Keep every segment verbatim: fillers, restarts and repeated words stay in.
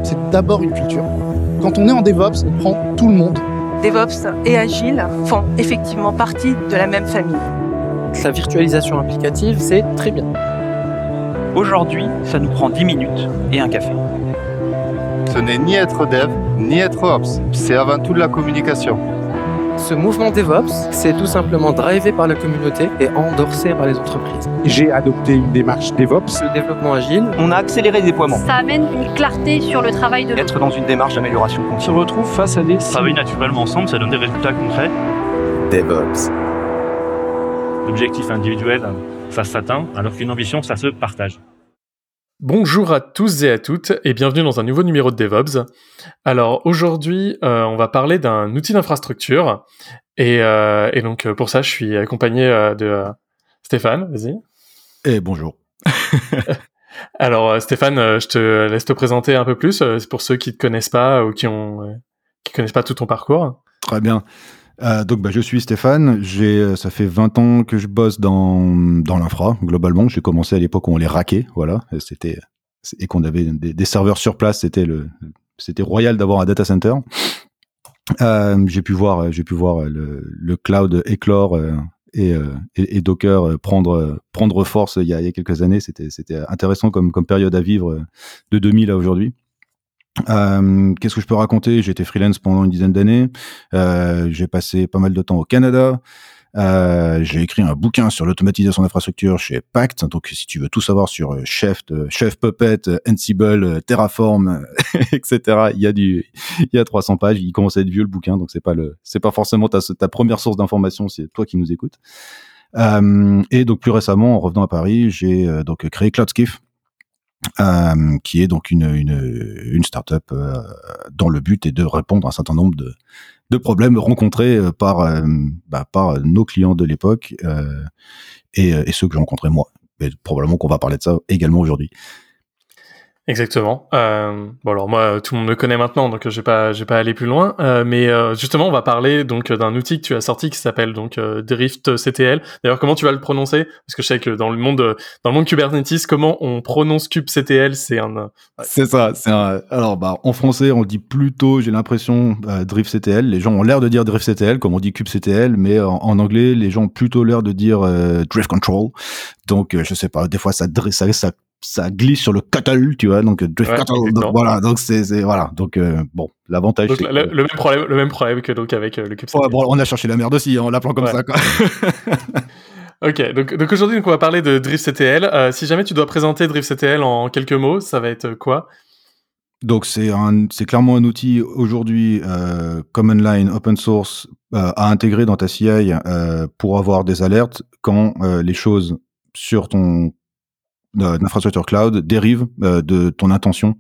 c'est d'abord une culture. Quand on est en DevOps, on prend tout le monde. DevOps et Agile font effectivement partie de la même famille. La virtualisation applicative, c'est très bien. Aujourd'hui, ça nous prend dix minutes et un café. Ce n'est ni être dev, ni être ops. C'est avant tout de la communication. Ce mouvement DevOps, c'est tout simplement drivé par la communauté et endorsé par les entreprises. J'ai adopté une démarche DevOps. Le développement agile, on a accéléré le déploiement. Ça amène une clarté sur le travail de l'autre. Être dans une démarche d'amélioration continue. On se retrouve face à des... Travailler naturellement ensemble, ça donne des résultats concrets. DevOps. L'objectif individuel, ça s'atteint, alors qu'une ambition, ça se partage. Bonjour à tous et à toutes et bienvenue dans un nouveau numéro de DevOps. Alors aujourd'hui, euh, on va parler d'un outil d'infrastructure et, euh, et donc pour ça, je suis accompagné euh, de euh, Stéphane, vas-y. Et bonjour. Alors euh, Stéphane, euh, je te laisse te présenter un peu plus, euh, c'est pour ceux qui te connaissent pas ou qui ont euh, qui connaissent pas tout ton parcours. Très bien. Euh, donc, bah, je suis Stéphane. J'ai, ça fait vingt ans que je bosse dans dans l'infra. Globalement, j'ai commencé à l'époque où on les raquait, voilà. C'était et qu'on avait des, des serveurs sur place. C'était le, c'était royal d'avoir un data center. Euh, j'ai pu voir, j'ai pu voir le, le cloud éclore euh, et, euh, et, et Docker prendre prendre force il y a, il y a quelques années. C'était c'était intéressant comme comme période à vivre de deux mille à aujourd'hui. Euh, qu'est-ce que je peux raconter ? J'ai été freelance pendant une dizaine d'années. Euh, j'ai passé pas mal de temps au Canada. Euh, j'ai écrit un bouquin sur l'automatisation d'infrastructure chez Pact. Donc, si tu veux tout savoir sur Chef, Chef Puppet, Ansible, Terraform, et cetera, il y a du, il y a trois cents pages. Il commence à être vieux le bouquin, donc c'est pas le, c'est pas forcément ta, ta première source d'information. C'est toi qui nous écoutes. Euh, et donc, plus récemment, en revenant à Paris, j'ai euh, donc créé CloudSkiff. Euh, qui est donc une une une startup euh, dont le but est de répondre à un certain nombre de de problèmes rencontrés par euh, bah, par nos clients de l'époque euh, et et ceux que j'ai rencontrés moi. Et probablement qu'on va parler de ça également aujourd'hui. Exactement. Euh, bon alors moi tout le monde me connaît maintenant donc je vais pas je vais pas aller plus loin euh, mais euh, justement on va parler donc d'un outil que tu as sorti qui s'appelle donc euh, Drift C T L. D'ailleurs comment tu vas le prononcer parce que je sais que dans le monde dans le monde Kubernetes comment on prononce kubectl c'est un ouais. C'est ça, c'est un alors bah en français on dit plutôt j'ai l'impression euh, Drift C T L. Les gens ont l'air de dire Drift C T L comme on dit kubectl mais en, en anglais les gens ont plutôt l'air de dire euh, Drift Control. Donc euh, je sais pas des fois ça ça ça ça glisse sur le cattle, tu vois, donc drift ouais, cattle, donc voilà, donc c'est, c'est voilà, donc euh, bon, l'avantage. Donc, c'est le, que... le même problème, le même problème que donc avec euh, le kubectl. Ouais, bon, on a cherché la merde aussi en l'appelant comme ouais. ça, quoi. Ok, donc donc aujourd'hui donc on va parler de Drift C T L. Euh, si jamais tu dois présenter Drift C T L en quelques mots, ça va être quoi ? Donc c'est un, c'est clairement un outil aujourd'hui euh, common line, open source euh, à intégrer dans ta C I euh, pour avoir des alertes quand euh, les choses sur ton d'infrastructure cloud dérive euh, de ton intention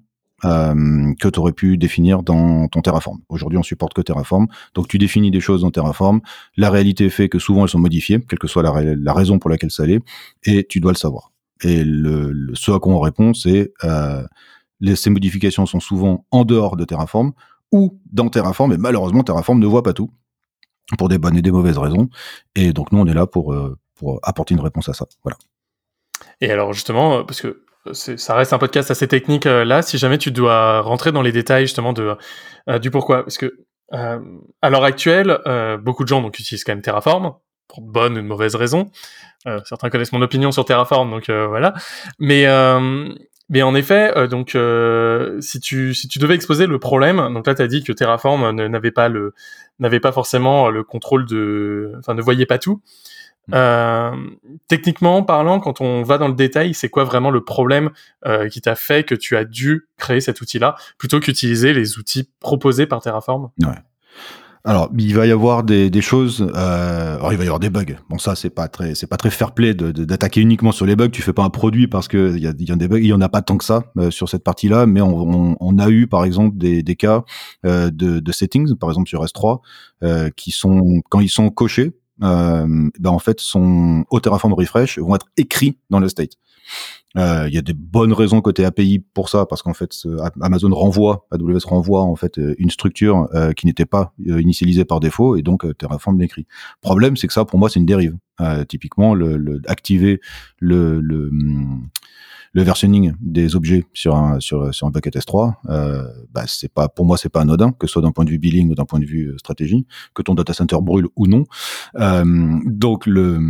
euh, que tu aurais pu définir dans ton Terraform. Aujourd'hui, on supporte que Terraform. Donc, tu définis des choses dans Terraform. La réalité fait que souvent, elles sont modifiées, quelle que soit la, la raison pour laquelle ça l'est, et tu dois le savoir. Et le, le, ce à quoi on répond, c'est euh, les, ces modifications sont souvent en dehors de Terraform ou dans Terraform, et malheureusement, Terraform ne voit pas tout pour des bonnes et des mauvaises raisons. Et donc, nous, on est là pour, euh, pour apporter une réponse à ça. Voilà. Et alors justement, parce que c'est, ça reste un podcast assez technique euh, là, si jamais tu dois rentrer dans les détails justement de euh, du pourquoi, parce que euh, à l'heure actuelle, euh, beaucoup de gens donc utilisent quand même Terraform pour de bonnes ou de mauvaises raisons. Euh, certains connaissent mon opinion sur Terraform, donc euh, voilà. Mais euh, mais en effet, euh, donc euh, si tu si tu devais exposer le problème, donc là t'as dit que Terraform ne, n'avait pas le n'avait pas forcément le contrôle de, enfin ne voyait pas tout. Euh, techniquement parlant, quand on va dans le détail, c'est quoi vraiment le problème euh, qui t'a fait que tu as dû créer cet outil-là plutôt qu'utiliser les outils proposés par Terraform ? Ouais. Alors, il va y avoir des, des choses. Euh, alors, il va y avoir des bugs. Bon, ça, c'est pas très, c'est pas très fair-play de, de, d'attaquer uniquement sur les bugs. Tu fais pas un produit parce que il y a, il y a des bugs. Il y en a pas tant que ça euh, sur cette partie-là, mais on, on, on a eu, par exemple, des, des cas euh, de, de settings, par exemple sur S trois, euh, qui sont quand ils sont cochés. Euh, ben en fait, son au Terraform refresh vont être écrits dans le state. Il euh, y a des bonnes raisons côté A P I pour ça, parce qu'en fait, ce, Amazon renvoie, A W S renvoie en fait une structure euh, qui n'était pas euh, initialisée par défaut, et donc euh, Terraform l'écrit. Problème, c'est que ça, pour moi, c'est une dérive. Euh, typiquement, le, le activer le, le le versioning des objets sur un sur sur un bucket S trois, euh, bah c'est pas pour moi c'est pas anodin, que ce soit d'un point de vue billing ou d'un point de vue stratégie, que ton data center brûle ou non. Euh, donc le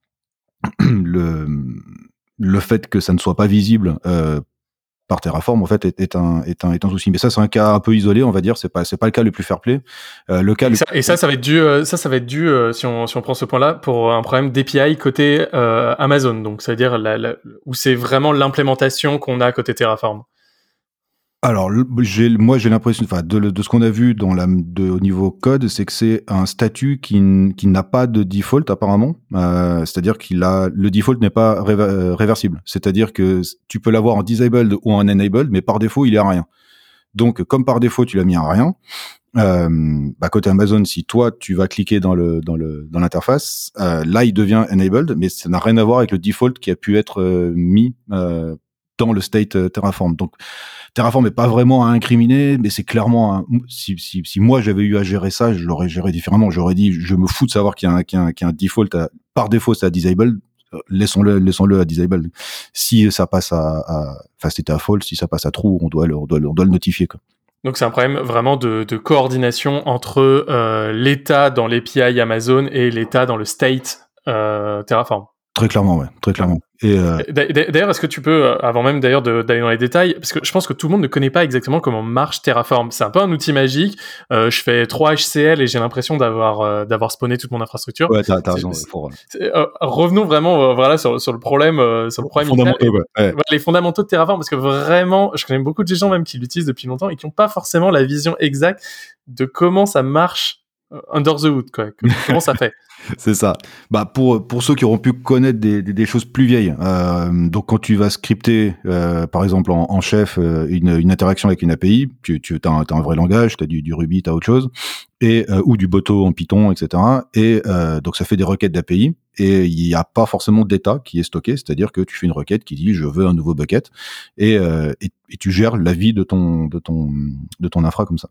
le le fait que ça ne soit pas visible euh, par Terraform en fait est, est un est un est un souci, mais ça c'est un cas un peu isolé, on va dire, c'est pas c'est pas le cas le plus fair play. Euh, le cas et, le... ça, et ça ça va être dû euh, ça ça va être dû euh, si on si on prend ce point-là pour un problème d'A P I côté euh, Amazon, donc ça veut dire la, la, où c'est vraiment l'implémentation qu'on a côté Terraform. Alors, j'ai, moi, j'ai l'impression, enfin, de, de ce qu'on a vu dans la, de, au niveau code, c'est que c'est un statut qui, qui n'a pas de default apparemment. Euh, c'est-à-dire qu'il a, le default n'est pas réva- réversible. C'est-à-dire que tu peux l'avoir en disabled ou en enabled, mais par défaut, il est à rien. Donc, comme par défaut, tu l'as mis à rien. Euh, bah, côté Amazon, si toi, tu vas cliquer dans le, dans le, dans l'interface, euh, là, il devient enabled, mais ça n'a rien à voir avec le default qui a pu être euh, mis euh, dans le state euh, Terraform. Donc, Terraform n'est pas vraiment à incriminer, mais c'est clairement un, si, si, si moi j'avais eu à gérer ça, je l'aurais géré différemment. J'aurais dit, je me fous de savoir qu'il y a un, qu'il y a un, qu'il y a un default à, par défaut, c'est à disabled. Laissons-le, laissons-le à disabled. Si ça passe à, à, enfin, c'était à false, si ça passe à true, on doit le, on doit le, on doit le notifier, quoi. Donc c'est un problème vraiment de, de coordination entre euh, l'état dans l'A P I Amazon et l'état dans le state euh, Terraform. Très clairement, ouais, très clairement. Et euh... D'ailleurs, est-ce que tu peux, avant même d'ailleurs de, d'aller dans les détails, parce que je pense que tout le monde ne connaît pas exactement comment marche Terraform. C'est un peu un outil magique. Euh, je fais trois H C L et j'ai l'impression d'avoir euh, d'avoir spawné toute mon infrastructure. Ouais, t'as, t'as raison. Pour... Euh, revenons vraiment, euh, voilà, sur, sur le problème, euh, sur le problème. Fondamentaux, ouais. Ouais. Voilà, les fondamentaux de Terraform, parce que vraiment, je connais beaucoup de gens même qui l'utilisent depuis longtemps et qui n'ont pas forcément la vision exacte de comment ça marche under the hood, quoi. Comment ça fait? C'est ça. Bah pour pour ceux qui auront pu connaître des des, des choses plus vieilles. Euh, donc quand tu vas scripter, euh, par exemple en, en chef, euh, une une interaction avec une A P I, tu tu t'as un, t'as un vrai langage, t'as du du Ruby, t'as autre chose, et euh, ou du Boto en Python, et cetera. Et euh, donc ça fait des requêtes d'A P I et il y a pas forcément d'état qui est stocké, c'est-à-dire que tu fais une requête qui dit je veux un nouveau bucket et euh, et, et tu gères la vie de ton de ton de ton infra comme ça.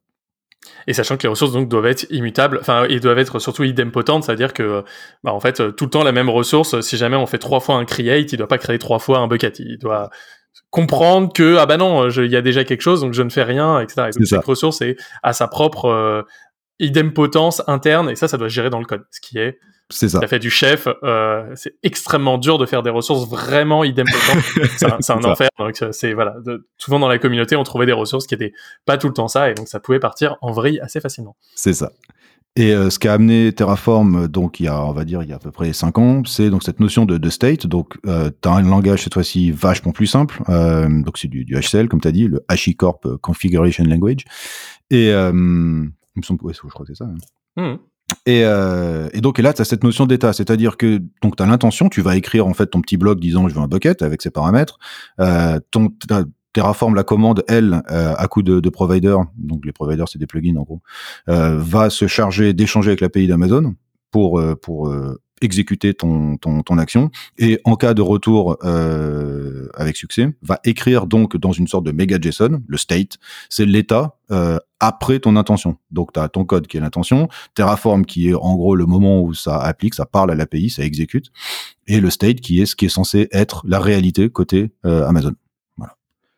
Et sachant que les ressources donc doivent être immutables, enfin ils doivent être surtout idempotentes, c'est-à-dire que bah en fait tout le temps la même ressource, si jamais on fait trois fois un create, il doit pas créer trois fois un bucket, il doit comprendre que ah bah non, il y a déjà quelque chose donc je ne fais rien, et cetera. Et donc chaque ressource est à sa propre euh, idempotence interne et ça ça doit se gérer dans le code, ce qui est c'est ça. Ça fait du chef, euh, c'est extrêmement dur de faire des ressources vraiment idempotentes. c'est un, c'est un enfer. Donc c'est voilà. De, souvent dans la communauté, on trouvait des ressources qui étaient pas tout le temps ça, et donc ça pouvait partir en vrille assez facilement. C'est ça. Et euh, ce qu'a amené Terraform, donc il y a, on va dire, il y a à peu près cinq ans, c'est donc cette notion de, de state. Donc euh, t'as un langage cette fois-ci vachement plus simple. Euh, donc c'est du, du H C L comme t'as dit, le HashiCorp Configuration Language. Et euh, il me semble, ouais, je crois que c'est ça. Hein. Mmh. Et, euh, et donc et là tu as cette notion d'état, c'est-à-dire que donc tu as l'intention, tu vas écrire en fait ton petit bloc disant je veux un bucket avec ses paramètres, euh, ton Terraform, la commande elle euh, à coup de, de provider, donc les providers c'est des plugins en gros, euh, va se charger d'échanger avec l'A P I d'Amazon pour euh, pour euh, exécuter ton ton ton action, et en cas de retour euh, avec succès va écrire donc dans une sorte de méga JSON le state, c'est l'état euh, après ton intention. Donc tu as ton code qui est l'intention, Terraform qui est en gros le moment où ça applique, ça parle à l'A P I, ça exécute, et le state qui est ce qui est censé être la réalité côté euh, Amazon. Voilà.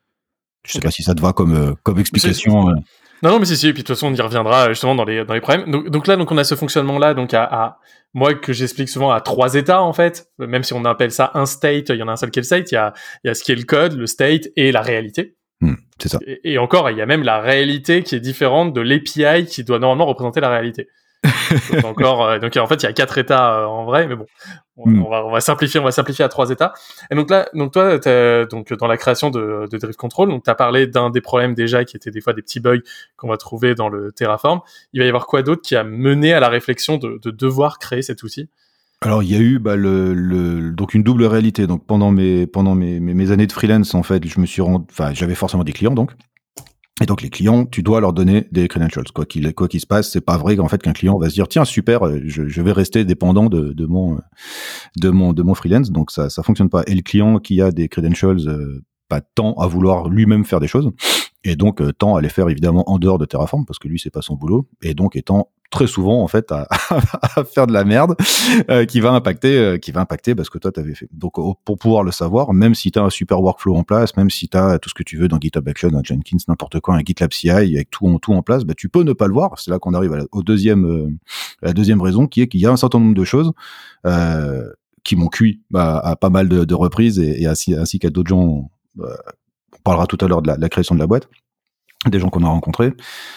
Je sais okay. pas si ça te va comme euh, comme explication. Euh... Non, non, mais si, si, et puis de toute façon, on y reviendra justement dans les, dans les problèmes. Donc, donc là, donc on a ce fonctionnement-là, donc à, à, moi, que j'explique souvent à trois états, en fait. Même si on appelle ça un state, il y en a un seul qui est le state, il y a, il y a ce qui est le code, le state et la réalité. Mmh, c'est ça. Et, et encore, il y a même la réalité qui est différente de l'A P I qui doit normalement représenter la réalité. donc encore, euh, donc en fait, il y a quatre états euh, en vrai, mais bon, on, mm. on, va, on va simplifier, on va simplifier à trois états. Et donc là, donc toi, t'as, donc dans la création de, de Drift Control, donc t'as parlé d'un des problèmes déjà qui étaient des fois des petits bugs qu'on va trouver dans le Terraform. Il va y avoir quoi d'autre qui a mené à la réflexion de, de devoir créer cet outil? Alors il y a eu bah, le, le donc une double réalité. Donc pendant mes pendant mes, mes, mes années de freelance, en fait, je me suis rendu, enfin j'avais forcément des clients donc. Et donc les clients, tu dois leur donner des credentials. Quoi qu'il quoi qu'il se passe, c'est pas vrai qu'en fait qu'un client va se dire tiens super, je, je vais rester dépendant de, de mon de mon de mon freelance. Donc ça ça fonctionne pas. Et le client qui a des credentials euh, pas tend à vouloir lui-même faire des choses, et donc euh, tend à les faire évidemment en dehors de Terraform parce que lui c'est pas son boulot, et donc étant très souvent en fait à, à faire de la merde euh, qui va impacter euh, qui va impacter bah, ce que toi t'avais fait. Donc euh, pour pouvoir le savoir, même si t'as un super workflow en place, même si t'as tout ce que tu veux dans GitHub Action, un Jenkins, n'importe quoi, un GitLab C I avec tout en tout en place, bah tu peux ne pas le voir. C'est là qu'on arrive à la, au deuxième euh, à la deuxième raison, qui est qu'il y a un certain nombre de choses euh, qui m'ont cuit bah, à pas mal de, de reprises et, et ainsi, ainsi qu'à d'autres gens. Bah, on parlera tout à l'heure de la, de la création de la boîte, des gens qu'on a rencontrés.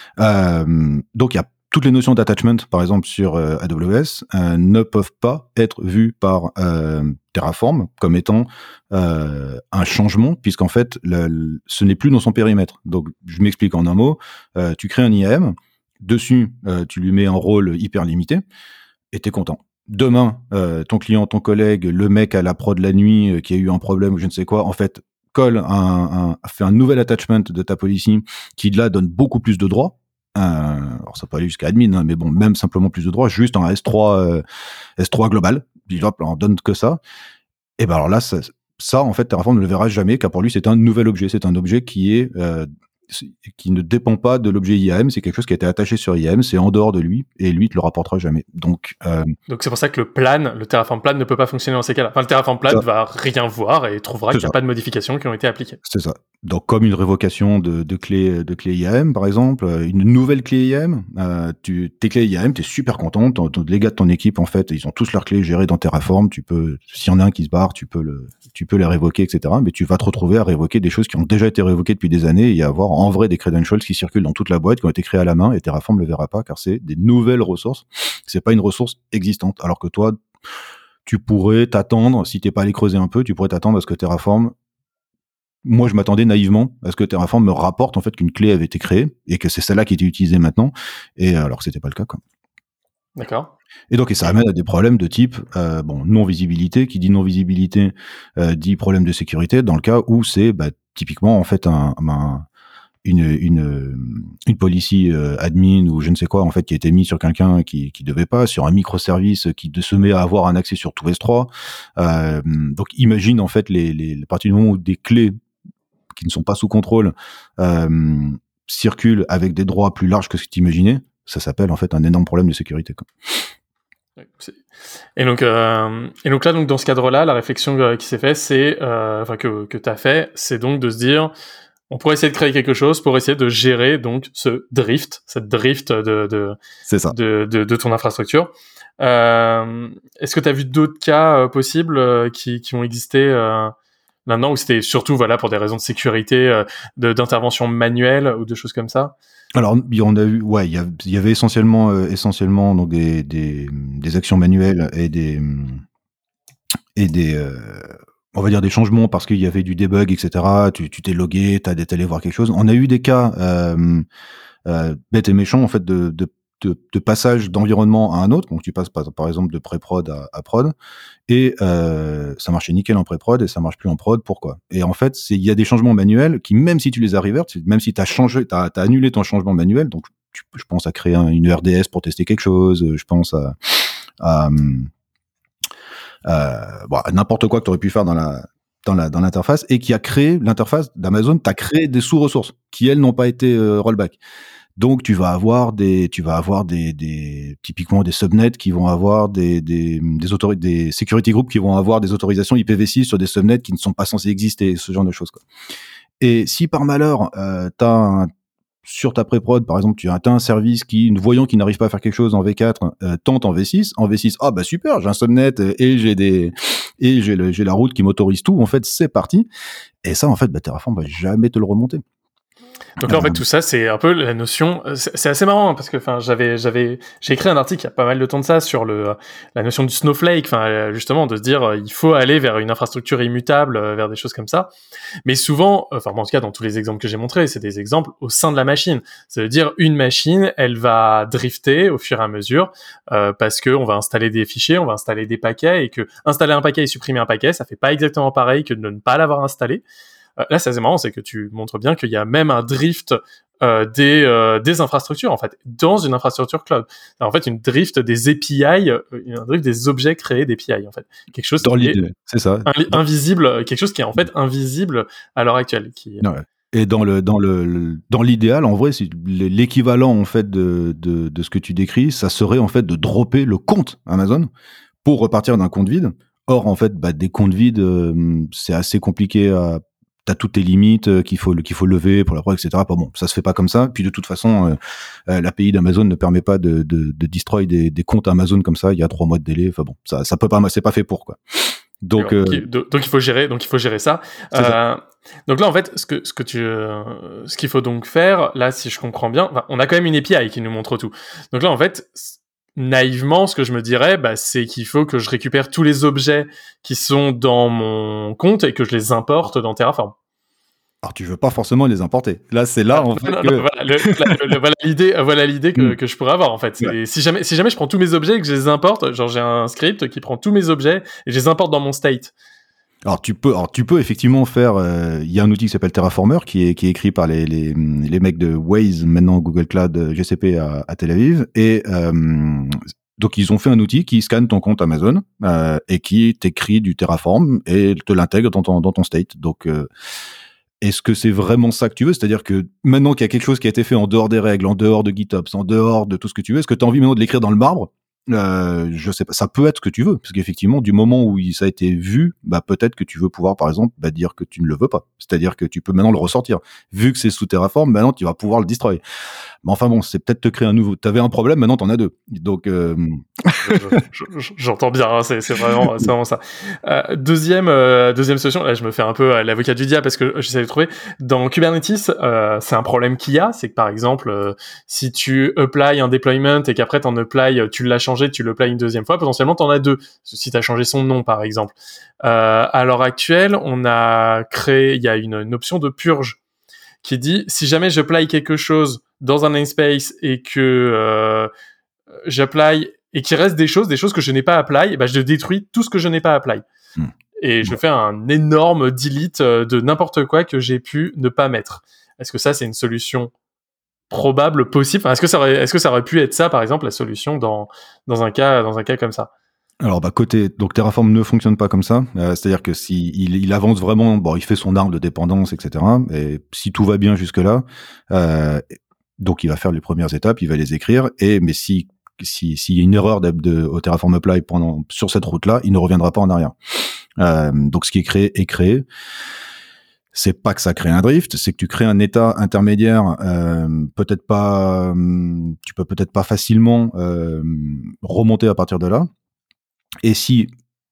Euh, donc il y a toutes les notions d'attachment, par exemple sur euh, A W S, euh, ne peuvent pas être vues par euh, Terraform comme étant euh, un changement, puisqu'en fait, le, le, ce n'est plus dans son périmètre. Donc, je m'explique en un mot. Euh, tu crées un I A M, dessus, euh, tu lui mets un rôle hyper limité, et t'es content. Demain, euh, ton client, ton collègue, le mec à la prod la nuit euh, qui a eu un problème ou je ne sais quoi, en fait, colle un, un, fait un nouvel attachment de ta policy qui, là, donne beaucoup plus de droits. Euh, alors ça peut aller jusqu'à admin, hein, mais bon, même simplement plus de droits, juste en S trois, euh, S trois global, puis hop, là, on donne que ça. Et ben alors là, ça, ça en fait, Terraform ne le verra jamais, car pour lui, c'est un nouvel objet, c'est un objet qui est euh, qui ne dépend pas de l'objet I A M, c'est quelque chose qui a été attaché sur I A M, c'est en dehors de lui, et lui, il te le rapportera jamais. Donc, euh, donc c'est pour ça que le plan, le Terraform plan ne peut pas fonctionner dans ces cas-là. Enfin, le Terraform plan va rien voir et trouvera qu'il n'y a pas de modifications qui ont été appliquées. C'est ça. Donc, comme une révocation de, de clé, de clé I A M, par exemple, une nouvelle clé I A M, euh, tu, tes clés I A M, t'es super content, ton, ton, les gars de ton équipe, en fait, ils ont tous leurs clés gérées dans Terraform, tu peux, s'il y en a un qui se barre, tu peux le, tu peux les révoquer, et cetera. Mais tu vas te retrouver à révoquer des choses qui ont déjà été révoquées depuis des années et à avoir en vrai des credentials qui circulent dans toute la boîte, qui ont été créés à la main, et Terraform le verra pas, car c'est des nouvelles ressources. C'est pas une ressource existante. Alors que toi, tu pourrais t'attendre, si t'es pas allé creuser un peu, tu pourrais t'attendre à ce que Terraform, moi je m'attendais naïvement à ce que Terraform me rapporte en fait qu'une clé avait été créée et que c'est celle-là qui était utilisée maintenant, et alors que c'était pas le cas, quoi. D'accord. Et donc, et ça amène à des problèmes de type, euh, bon, non-visibilité. Qui dit non-visibilité euh, dit problème de sécurité, dans le cas où c'est bah, typiquement en fait un, un une une une policy euh, admin ou je ne sais quoi en fait qui a été mis sur quelqu'un qui qui devait pas, sur un microservice qui se met à avoir un accès sur tout S trois. Euh, donc, imagine en fait les les à partir du moment où des clés qui ne sont pas sous contrôle euh, circulent avec des droits plus larges que ce que tu imaginais, ça s'appelle en fait un énorme problème de sécurité, quoi. Et donc, euh, et donc là, donc dans ce cadre-là, la réflexion euh, qui s'est faite, c'est, euh, enfin que que t'as fait, c'est donc de se dire, on pourrait essayer de créer quelque chose pour essayer de gérer donc ce drift, cette drift de de c'est ça. de, de, de ton infrastructure. Euh, est-ce que t'as vu d'autres cas euh, possibles euh, qui qui ont existé euh, maintenant, où c'était surtout voilà pour des raisons de sécurité, euh, de, d'intervention manuelle ou de choses comme ça? Alors, on a eu, ouais, il y, y avait essentiellement, euh, essentiellement donc des, des, des actions manuelles et des, et des, euh, on va dire des changements parce qu'il y avait du debug, et cetera. Tu, tu t'es logué, t'as allé voir quelque chose. On a eu des cas euh, euh, bêtes et méchants en fait de, de, de, de passage d'environnement à un autre. Donc, tu passes par, par exemple de pré-prod à, à prod et euh, ça marchait nickel en pré-prod et ça marche plus en prod. Pourquoi? Et en fait, c'est il y a des changements manuels qui, même si tu les as revert, même si t'as changé, t'as, t'as annulé ton changement manuel, donc tu, je pense à créer un, une R D S pour tester quelque chose, je pense à, à, à, bon, à n'importe quoi que tu aurais pu faire dans la dans la dans l'interface et qui a créé l'interface d'Amazon, t'as créé des sous-ressources qui elles n'ont pas été euh, rollback. Donc tu vas avoir des, tu vas avoir des, des typiquement des subnets qui vont avoir des des des, autori- des security groups qui vont avoir des autorisations I P v six sur des subnets qui ne sont pas censés exister, ce genre de choses, quoi. Et si par malheur euh, t'as un, sur ta pré-prod par exemple, tu as un service qui, voyant qu'il n'arrive pas à faire quelque chose en V quatre, euh, tente en V six, en V six, ah bah super, j'ai un subnet et j'ai des et j'ai le, j'ai la route qui m'autorise tout. En fait, c'est parti. Et ça, en fait, bah, Terraform va jamais te le remonter. Donc là, en fait, tout ça, c'est un peu la notion. C'est, c'est assez marrant hein, parce que, enfin, j'avais, j'avais, j'ai écrit un article il y a pas mal de temps de ça sur le la notion du snowflake. Enfin, justement, de se dire, euh, il faut aller vers une infrastructure immutable, euh, vers des choses comme ça. Mais souvent, enfin, en tout cas, dans tous les exemples que j'ai montrés, c'est des exemples au sein de la machine. C'est-à-dire, une machine, elle va drifter au fur et à mesure euh, parce que on va installer des fichiers, on va installer des paquets et que installer un paquet et supprimer un paquet, ça fait pas exactement pareil que de ne pas l'avoir installé. Là, c'est assez marrant, c'est que tu montres bien qu'il y a même un drift euh, des euh, des infrastructures en fait dans une infrastructure cloud. C'est en fait une drift des A P I, euh, un drift des objets créés d'A P I en fait. Quelque chose dans qui l'idée, est c'est ça. Un, invisible, quelque chose qui est en fait invisible à l'heure actuelle. Qui, ouais. Et dans le dans le, le dans l'idéal, en vrai, c'est l'équivalent en fait de, de de ce que tu décris, ça serait en fait de dropper le compte Amazon pour repartir d'un compte vide. Or, en fait, bah, des comptes vides, euh, c'est assez compliqué à t'as toutes tes limites euh, qu'il faut qu'il faut lever pour la preuve, et cetera. Pas bon, ça se fait pas comme ça. Puis de toute façon, euh, euh, l'A P I d'Amazon ne permet pas de de, de destroy des, des comptes Amazon comme ça. Il y a trois mois de délai. Enfin bon, ça ça peut pas, c'est pas fait pour quoi. Donc euh, donc, donc il faut gérer, donc il faut gérer ça. Euh, ça. Donc là en fait, ce que ce que tu, euh, ce qu'il faut donc faire, là si je comprends bien, enfin, on a quand même une A P I qui nous montre tout. Donc là en fait, naïvement, ce que je me dirais, bah, c'est qu'il faut que je récupère tous les objets qui sont dans mon compte et que je les importe dans Terraform. Alors tu veux pas forcément les importer. Là c'est là en fait non, que... non, voilà, le, le, le, voilà l'idée, voilà l'idée que, mm. que je pourrais avoir en fait. Ouais. Si jamais si jamais je prends tous mes objets et que je les importe, genre j'ai un script qui prend tous mes objets et je les importe dans mon state. Alors tu peux, alors tu peux effectivement faire. Il euh, y a un outil qui s'appelle Terraformer qui est qui est écrit par les les les mecs de Waze, maintenant Google Cloud G C P à, à Tel Aviv, et euh, donc ils ont fait un outil qui scanne ton compte Amazon euh, et qui t'écrit du Terraform et te l'intègre dans ton dans ton state. Donc euh, est-ce que c'est vraiment ça que tu veux? C'est-à-dire que maintenant qu'il y a quelque chose qui a été fait en dehors des règles, en dehors de GitOps, en dehors de tout ce que tu veux, est-ce que tu as envie maintenant de l'écrire dans le marbre? Euh, je sais pas, ça peut être ce que tu veux, parce qu'effectivement, du moment où ça a été vu, bah peut-être que tu veux pouvoir, par exemple, bah, dire que tu ne le veux pas. C'est-à-dire que tu peux maintenant le ressortir. Vu que c'est sous Terraform, maintenant tu vas pouvoir le destroy. Mais enfin bon, c'est peut-être te créer un nouveau. T'avais un problème, maintenant t'en as deux. Donc euh... j'entends bien, hein, c'est, c'est vraiment, c'est vraiment ça. Euh, deuxième, euh, deuxième solution. Là, je me fais un peu euh, l'avocat du diable parce que j'essaie de trouver. Dans Kubernetes, euh, c'est un problème qu'il y a, c'est que par exemple, euh, si tu apply un deployment et qu'après t'en apply, tu l'as changé, tu l'apply une deuxième fois, potentiellement t'en as deux. Si t'as changé son nom, par exemple. Euh, à l'heure actuelle, on a créé, il y a une, une option de purge qui dit si jamais j'apply quelque chose dans un namespace et que euh, j'apply et qu'il reste des choses, des choses que je n'ai pas apply, bah je détruis tout ce que je n'ai pas apply. Mmh. Et je fais un énorme delete de n'importe quoi que j'ai pu ne pas mettre. Est-ce que ça, c'est une solution probable, possible? Enfin, est-ce que ça aurait, est-ce que ça aurait pu être ça, par exemple, la solution dans, dans un cas, dans un cas comme ça? Alors bah côté donc Terraform ne fonctionne pas comme ça, euh, c'est-à-dire que si il, il avance vraiment, bon il fait son arbre de dépendance, et cetera. Et si tout va bien jusque là, euh, donc il va faire les premières étapes, il va les écrire. Et mais si si s'il y a une erreur de, de au Terraform apply pendant sur cette route-là, il ne reviendra pas en arrière. Euh, donc ce qui est créé est créé. C'est pas que ça crée un drift, c'est que tu crées un état intermédiaire, euh, peut-être pas, tu peux peut-être pas facilement euh, remonter à partir de là. Et si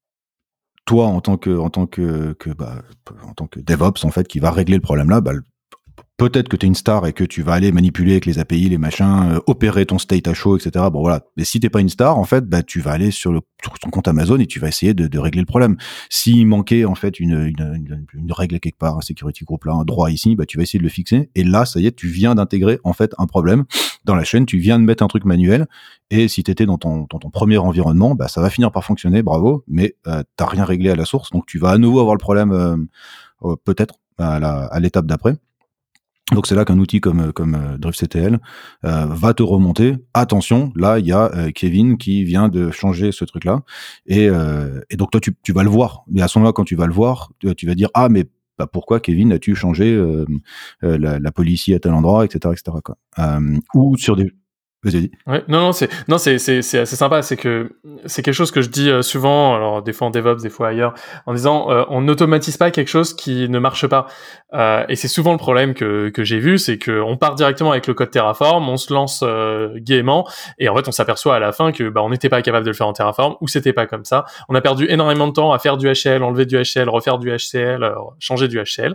toi, en tant que, en tant que, que bah, en tant que DevOps, en fait, qui va régler le problème là, bah, peut-être que tu es une star et que tu vas aller manipuler avec les A P I, les machins, euh, opérer ton state à chaud, et cetera. Bon voilà. Mais si t'es pas une star, en fait, bah tu vas aller sur, le, sur ton compte Amazon et tu vas essayer de, de régler le problème. S'il manquait en fait une, une, une, une règle quelque part, un security group là, un droit ici, bah tu vas essayer de le fixer. Et là, ça y est, tu viens d'intégrer en fait un problème dans la chaîne. Tu viens de mettre un truc manuel. Et si t'étais dans ton, dans ton premier environnement, bah ça va finir par fonctionner, bravo. Mais euh, t'as rien réglé à la source, donc tu vas à nouveau avoir le problème euh, euh, peut-être à, la, à l'étape d'après. Donc c'est là qu'un outil comme comme euh, DriftCTL euh, va te remonter. Attention, là il y a euh, Kevin qui vient de changer ce truc-là, et euh, et donc toi tu tu vas le voir. Mais à ce moment-là, quand tu vas le voir, tu, tu vas dire ah mais bah, pourquoi Kevin as-tu changé euh, euh, la, la policy à tel endroit, et cetera, et cetera quoi. Euh, ou sur des Vas-y. Ouais, non, non, c'est, non, c'est, c'est, c'est assez sympa. C'est que c'est quelque chose que je dis euh, souvent, alors des fois en DevOps, des fois ailleurs, en disant euh, on n'automatise pas quelque chose qui ne marche pas. Euh, et c'est souvent le problème que que j'ai vu, c'est que on part directement avec le code Terraform, on se lance euh, gaiement, et en fait on s'aperçoit à la fin que bah on n'était pas capable de le faire en Terraform ou c'était pas comme ça. On a perdu énormément de temps à faire du H C L, enlever du H C L, refaire du H C L, euh, changer du H C L,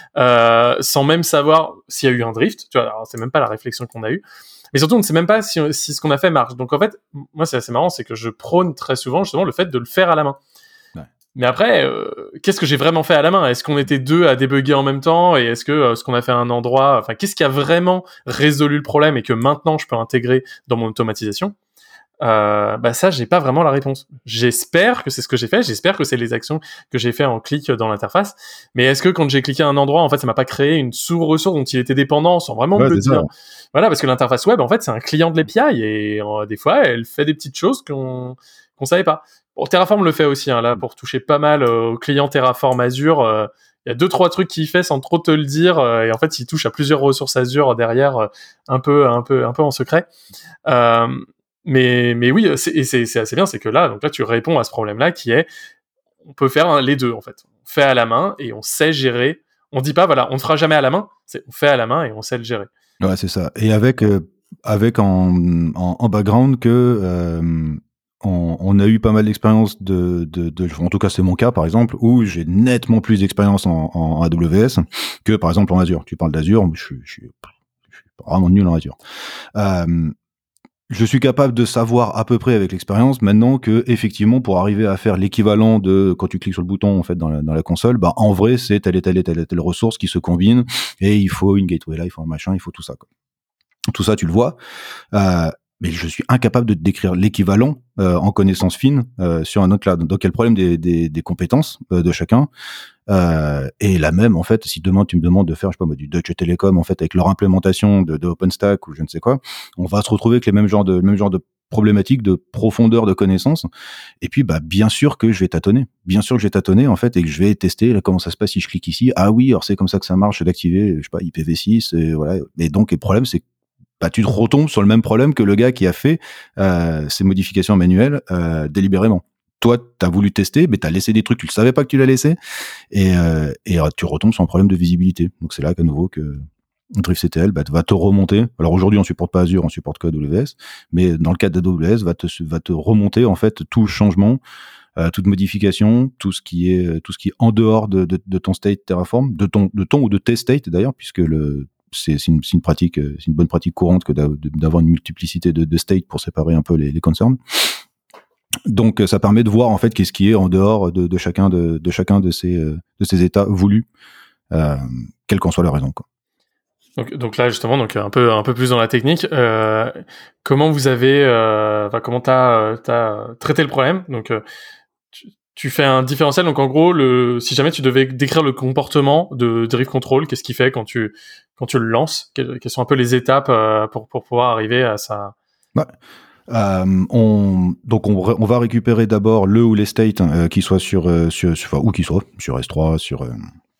euh, sans même savoir s'il y a eu un drift. Tu vois, alors c'est même pas la réflexion qu'on a eue. Mais surtout, on ne sait même pas si, si ce qu'on a fait marche. Donc en fait, moi, c'est assez marrant, c'est que je prône très souvent justement le fait de le faire à la main. Ouais. Mais après, euh, qu'est-ce que j'ai vraiment fait à la main? Est-ce qu'on était deux à débugger en même temps? Et est-ce que euh, ce qu'on a fait à un endroit, enfin, qu'est-ce qui a vraiment résolu le problème et que maintenant je peux intégrer dans mon automatisation? Euh, bah ça, j'ai pas vraiment la réponse. J'espère que c'est ce que j'ai fait. J'espère que c'est les actions que j'ai fait en clic dans l'interface. Mais est-ce que quand j'ai cliqué à un endroit, en fait, ça m'a pas créé une sous-ressource dont il était dépendant sans vraiment ouais, me le dire? Ça. Voilà, parce que l'interface web, en fait, c'est un client de l'A P I et euh, des fois, elle fait des petites choses qu'on qu'on savait pas. Bon, Terraform le fait aussi, hein, là, pour toucher pas mal euh, aux clients Terraform Azure. Euh, il y a deux trois trucs qu'il fait sans trop te le dire, euh, et en fait, il touche à plusieurs ressources Azure derrière, euh, un peu, un peu, un peu en secret. Euh, mais, mais oui, c'est, et c'est, c'est assez bien, c'est que là, donc là, tu réponds à ce problème-là qui est, on peut faire hein, les deux en fait. On fait à la main et on sait gérer. On dit pas, voilà, on ne fera jamais à la main. C'est, on fait à la main et on sait le gérer. Ouais, c'est ça. Et avec, euh, avec en, en, en background que euh, on, on a eu pas mal d'expériences de, de, de, en tout cas c'est mon cas par exemple, où j'ai nettement plus d'expérience en, en A W S que par exemple en Azure. Tu parles d'Azure, je suis, je suis, je suis vraiment nul en Azure. Euh, Je suis capable de savoir à peu près avec l'expérience maintenant que effectivement pour arriver à faire l'équivalent de quand tu cliques sur le bouton en fait dans la, dans la console, bah en vrai c'est telle et telle et telle et telle ressource qui se combinent et il faut une gateway là, il faut un machin, il faut tout ça quoi. Tout ça tu le vois, euh, mais je suis incapable de te décrire l'équivalent euh, en connaissance fine euh, sur un autre cloud. Donc il y a le problème des, des, des compétences euh, de chacun. Euh, et la même en fait si demain tu me demandes de faire je sais pas moi, du Deutsche Telekom en fait avec leur implémentation de, de OpenStack ou je ne sais quoi, on va se retrouver avec les mêmes genres de mêmes genres de problématiques de profondeur de connaissances. Et puis bah bien sûr que je vais tâtonner bien sûr que je vais tâtonner en fait et que je vais tester là, comment ça se passe si je clique ici, ah oui alors c'est comme ça que ça marche d'activer je sais pas I P v six et voilà. Et donc le problème c'est bah tu te retombes sur le même problème que le gars qui a fait euh, ces modifications manuelles euh, délibérément. Toi, t'as voulu tester, mais t'as laissé des trucs, tu le savais pas que tu l'as laissé, et, euh, et euh, tu retombes sur un problème de visibilité. Donc c'est là qu'à nouveau que DriftCTL bah, va te remonter. Alors aujourd'hui, on supporte pas Azure, on supporte que A W S, mais dans le cas d'A W S, va te va te remonter en fait tout changement, euh, toute modification, tout ce qui est tout ce qui est en dehors de, de, de ton state Terraform, de ton de ton ou de tes state d'ailleurs, puisque le c'est, c'est, une, c'est une pratique, c'est une bonne pratique courante que d'avoir une multiplicité de, de state pour séparer un peu les, les concerns. Donc ça permet de voir en fait qu'est-ce qui est en dehors de, de chacun de, de chacun de ces de ces états voulus, euh, quelle qu'en soit la raison quoi. Donc, donc là justement donc un peu un peu plus dans la technique, euh, comment vous avez euh, enfin comment t'as t'as traité le problème. Donc euh, tu, tu fais un différentiel, donc en gros le si jamais tu devais décrire le comportement de Drift Control, qu'est-ce qu'il fait quand tu quand tu le lances, quelles, quelles sont un peu les étapes euh, pour pour pouvoir arriver à ça. Ouais. Euh, on, donc on, on va récupérer d'abord le ou les states euh, qui soient sur, euh, sur, sur enfin, où qu'ils soient sur S trois, sur euh,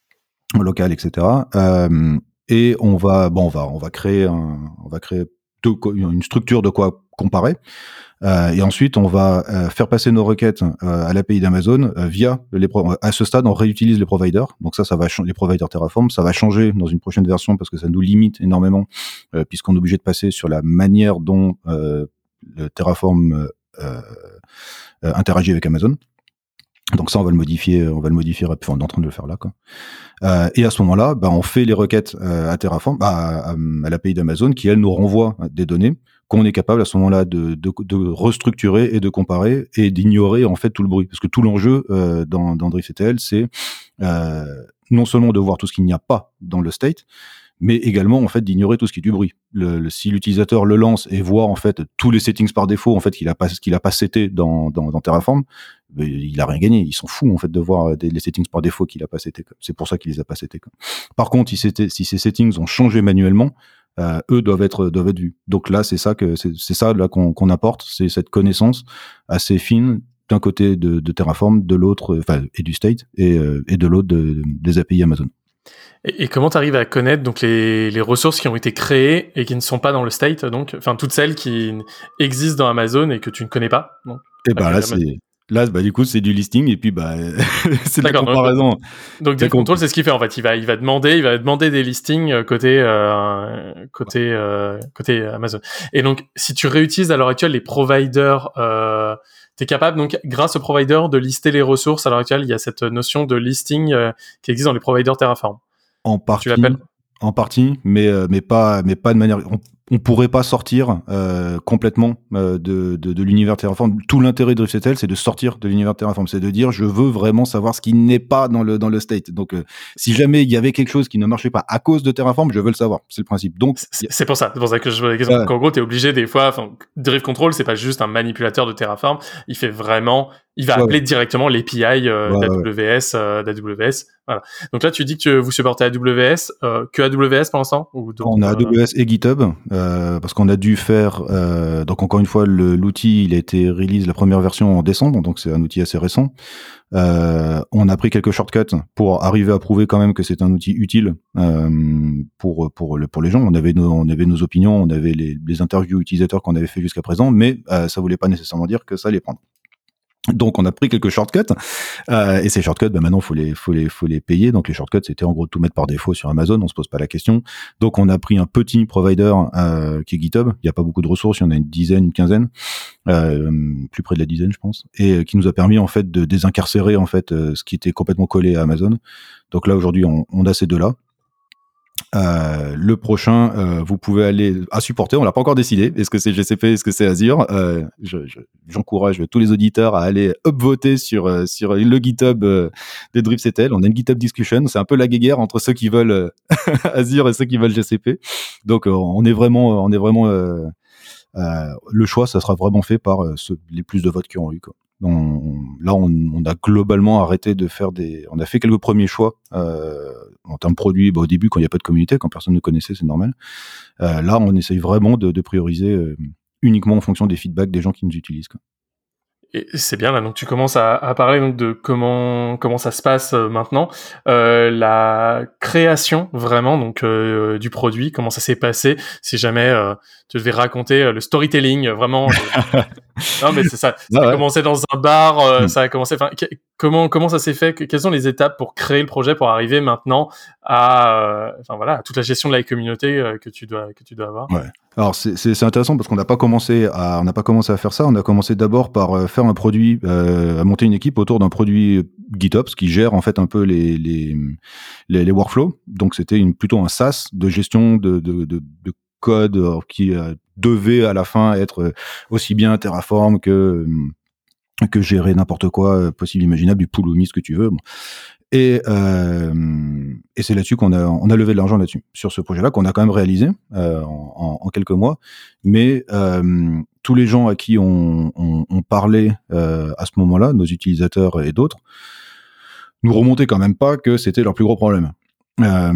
local, et cetera. Euh, et on va bon on va on va créer un, on va créer deux, une structure de quoi comparer. Euh, et ensuite on va euh, faire passer nos requêtes euh, à l'A P I d'Amazon euh, via les pro- à ce stade on réutilise les providers. Donc ça ça va ch- les providers Terraform, ça va changer dans une prochaine version parce que ça nous limite énormément euh, puisqu'on est obligé de passer sur la manière dont euh, le Terraform euh, euh, interagit avec Amazon. Donc ça, on va le modifier, on va le modifier, enfin, on est en train de le faire là, quoi. Euh, et à ce moment-là, bah, on fait les requêtes euh, à Terraform, bah, à, à l'A P I d'Amazon, qui elle nous renvoie des données qu'on est capable à ce moment-là de, de, de restructurer et de comparer et d'ignorer en fait tout le bruit, parce que tout l'enjeu euh, dans, dans DriftCTL, c'est euh, non seulement de voir tout ce qu'il n'y a pas dans le state, mais également en fait d'ignorer tout ce qui est du bruit. Le, le, si l'utilisateur le lance et voit en fait tous les settings par défaut en fait qu'il a pas qu'il a pas seté dans, dans dans Terraform, il a rien gagné. Il s'en fout en fait de voir des, les settings par défaut qu'il a pas seté. C'est pour ça qu'il les a pas setés. Par contre, si c'était si ces settings ont changé manuellement, euh, eux doivent être doivent être vus. Donc là, c'est ça que c'est, c'est ça là qu'on, qu'on apporte, c'est cette connaissance assez fine d'un côté de, de Terraform, de l'autre, enfin et du state et euh, et de l'autre de, des A P I Amazon. Et, et comment tu arrives à connaître donc les, les ressources qui ont été créées et qui ne sont pas dans le state, donc enfin toutes celles qui existent dans Amazon et que tu ne connais pas. Donc, et ben là c'est là bah du coup c'est du listing et puis bah c'est de la comparaison. Donc, donc Drift Control c'est ce qu'il fait en fait. Il va il va demander il va demander des listings côté euh, côté euh, côté Amazon. Et donc si tu réutilises à l'heure actuelle les providers, euh, t'es capable donc grâce aux providers de lister les ressources. À l'heure actuelle il y a cette notion de listing euh, qui existe dans les providers Terraform. En partie, en partie, mais euh, mais pas mais pas de manière. On, on pourrait pas sortir euh, complètement euh, de, de de l'univers Terraform. Tout l'intérêt de DriftCTL, c'est de sortir de l'univers Terraform, c'est de dire je veux vraiment savoir ce qui n'est pas dans le dans le state. Donc euh, si jamais il y avait quelque chose qui ne marchait pas à cause de Terraform, je veux le savoir. C'est le principe. Donc c'est, c'est pour ça, c'est pour ça que je veux la question. Euh, en gros, t'es obligé des fois. Enfin, Drift Control, c'est pas juste un manipulateur de Terraform. Il fait vraiment il va Ouais, appeler ouais. directement l'A P I euh, Ouais, d'A ouais. W S, euh, d'A W S. Voilà. Donc là, tu dis que vous supportez A W S, euh, que A W S pour l'instant ou d'autres, On a euh, A W S et GitHub, euh, parce qu'on a dû faire... Euh, donc encore une fois, le, l'outil, il a été release, la première version en décembre, donc c'est un outil assez récent. Euh, on a pris quelques shortcuts pour arriver à prouver quand même que c'est un outil utile euh, pour pour le, pour les gens. On avait nos on avait nos opinions, on avait les, les interviews utilisateurs qu'on avait fait jusqu'à présent, mais euh, ça voulait pas nécessairement dire que ça allait prendre. Donc on a pris quelques shortcuts euh, et ces shortcuts, bah maintenant faut les faut les faut les payer. Donc les shortcuts c'était en gros tout mettre par défaut sur Amazon, on se pose pas la question. Donc on a pris un petit provider euh, qui est GitHub. Il y a pas beaucoup de ressources, il y en a une dizaine, une quinzaine, euh, plus près de la dizaine je pense, et euh, qui nous a permis en fait de désincarcérer en fait euh, ce qui était complètement collé à Amazon. Donc là aujourd'hui on, on a ces deux là. Euh, le prochain, euh, vous pouvez aller à supporter. On l'a pas encore décidé. Est-ce que c'est G C P, est-ce que c'est Azure euh, je, je, J'encourage tous les auditeurs à aller upvoter sur euh, sur le GitHub euh, de Dripcetel. On a une GitHub discussion. C'est un peu la guéguerre entre ceux qui veulent euh, Azure et ceux qui veulent G C P. Donc euh, on est vraiment, on est vraiment. Euh, euh, le choix, ça sera vraiment fait par euh, ceux, les plus de votes qui ont eu, quoi. On, là, on, on a globalement arrêté de faire des. On a fait quelques premiers choix euh, en termes de produits. Bah, au début, quand il n'y a pas de communauté, quand personne ne connaissait, c'est normal. Euh, là, on essaye vraiment de, de prioriser euh, uniquement en fonction des feedbacks des gens qui nous utilisent, quoi. Et c'est bien là, donc tu commences à, à parler donc de comment comment ça se passe euh, maintenant, euh, la création vraiment donc euh, du produit, comment ça s'est passé. Si jamais euh, tu devais raconter euh, le storytelling, euh, vraiment. euh, non mais c'est ça. Ça Ah a ouais. commencé dans un bar, euh, Mm. ça a commencé. Enfin, que- comment comment ça s'est fait? Que- Quelles sont les étapes pour créer le projet, pour arriver maintenant à, euh, enfin voilà, à toute la gestion de la communauté euh, que tu dois que tu dois avoir. Ouais. Alors c'est, c'est, c'est intéressant parce qu'on n'a pas commencé à on n'a pas commencé à faire ça. On a commencé d'abord par euh, faire un produit, euh, à monter une équipe autour d'un produit GitOps qui gère en fait un peu les les les, les workflows. Donc c'était une plutôt un SaaS de gestion de de de, de code euh, qui euh, devait à la fin être euh, aussi bien Terraform que euh, que gérer n'importe quoi euh, possible imaginable, du Pulumi, ce que tu veux. Bon. Et, euh, et c'est là-dessus qu'on a, on a levé de l'argent là-dessus, sur ce projet-là, qu'on a quand même réalisé euh, en, en quelques mois. Mais euh, tous les gens à qui on, on, on parlait euh, à ce moment-là, nos utilisateurs et d'autres, nous remontaient quand même pas que c'était leur plus gros problème. Euh,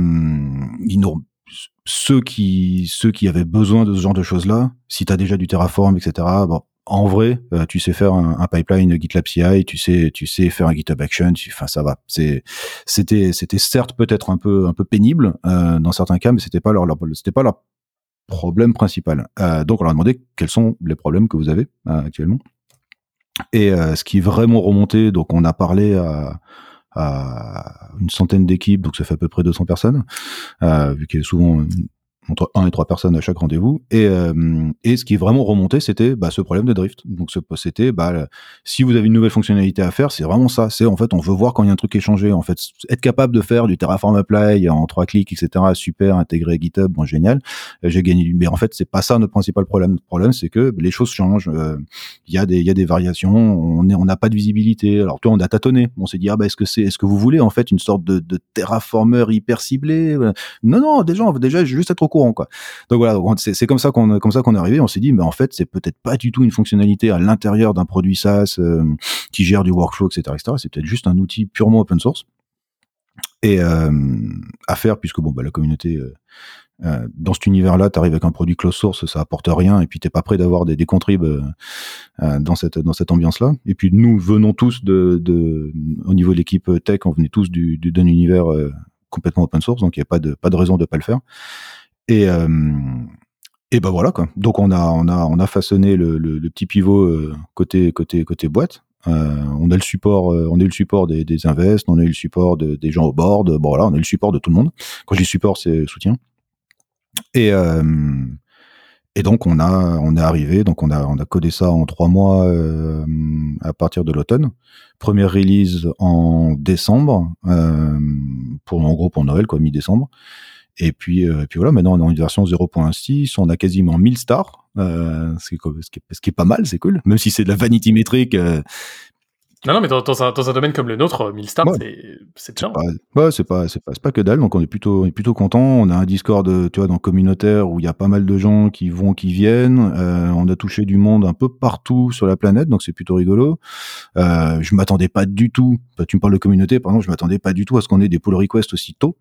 ils nous, ceux qui, ceux qui avaient besoin de ce genre de choses-là, si tu as déjà du Terraform, et cetera, bon, en vrai, euh, tu sais faire un, un pipeline GitLab C I, tu sais, tu sais faire un GitHub Action, enfin ça va. C'est, c'était, c'était certes peut-être un peu, un peu pénible euh, dans certains cas, mais c'était pas leur, leur c'était pas leur problème principal. Euh, donc on leur a demandé quels sont les problèmes que vous avez euh, actuellement. Et euh, ce qui est vraiment remonté, donc on a parlé à, à une centaine d'équipes, donc ça fait à peu près deux cents personnes, euh, vu qu'il y a souvent entre un et trois personnes à chaque rendez-vous. Et, euh, et ce qui est vraiment remonté, c'était bah, ce problème de drift. Donc ce, c'était, bah, si vous avez une nouvelle fonctionnalité à faire, c'est vraiment ça. C'est en fait, on veut voir quand il y a un truc qui est changé. En fait, être capable de faire du Terraform Apply en trois clics, et cetera. Super, intégré GitHub, bon génial. Euh, j'ai gagné. Mais en fait, c'est pas ça notre principal problème. Le problème, c'est que les choses changent. Il euh, y a des, il y a des variations. On est, on n'a pas de visibilité. Alors toi, on a tâtonné. On s'est dit ah bah est-ce que c'est, est-ce que vous voulez en fait une sorte de, de Terraformer hyper ciblé? Non non, déjà, on veut déjà juste être au courant, quoi. Donc voilà, c'est, c'est comme ça qu'on, comme ça qu'on est arrivé. On s'est dit, mais en fait, c'est peut-être pas du tout une fonctionnalité à l'intérieur d'un produit SaaS euh, qui gère du workflow, et cetera, et cetera. C'est peut-être juste un outil purement open source et euh, à faire, puisque bon, bah la communauté euh, euh, dans cet univers-là, t'arrives avec un produit closed source, ça apporte rien, et puis t'es pas prêt d'avoir des, des contribs euh, euh, dans cette dans cette ambiance-là. Et puis nous venons tous de, de au niveau de l'équipe tech, on venait tous du, du d'un univers euh, complètement open source, donc il y a pas de pas de raison de pas le faire. Et, euh, et ben voilà, quoi. Donc on a on a on a façonné le, le, le petit pivot euh, côté côté côté boîte. Euh, on a le support, euh, on a eu le support des, des invests, on a eu le support de, des gens au board. Bon voilà, on a eu le support de tout le monde. Quand je dis support, c'est soutien. Et euh, et donc on a on est arrivé, donc on a on a codé ça en trois mois euh, à partir de l'automne. Première release en décembre, euh, pour en gros pour Noël, quoi, mi-décembre. Et puis, euh, puis voilà, maintenant on est en une version zéro point six, on a quasiment mille stars, euh, ce, qui est, ce, qui est, ce qui est pas mal, c'est cool, même si c'est de la vanity métrique, euh, Non, non, mais dans, dans, un, dans un domaine comme le nôtre, mille stars, Ouais. c'est, c'est bien. Pas, ouais, c'est pas, c'est pas, c'est pas que dalle. Donc on est plutôt, on est plutôt content. On a un Discord, tu vois, dans communautaire où il y a pas mal de gens qui vont, qui viennent. Euh, on a touché du monde un peu partout sur la planète, donc c'est plutôt rigolo. Euh, je m'attendais pas du tout. Bah, tu me parles de communauté, par exemple, je m'attendais pas du tout à ce qu'on ait des pull requests aussi tôt.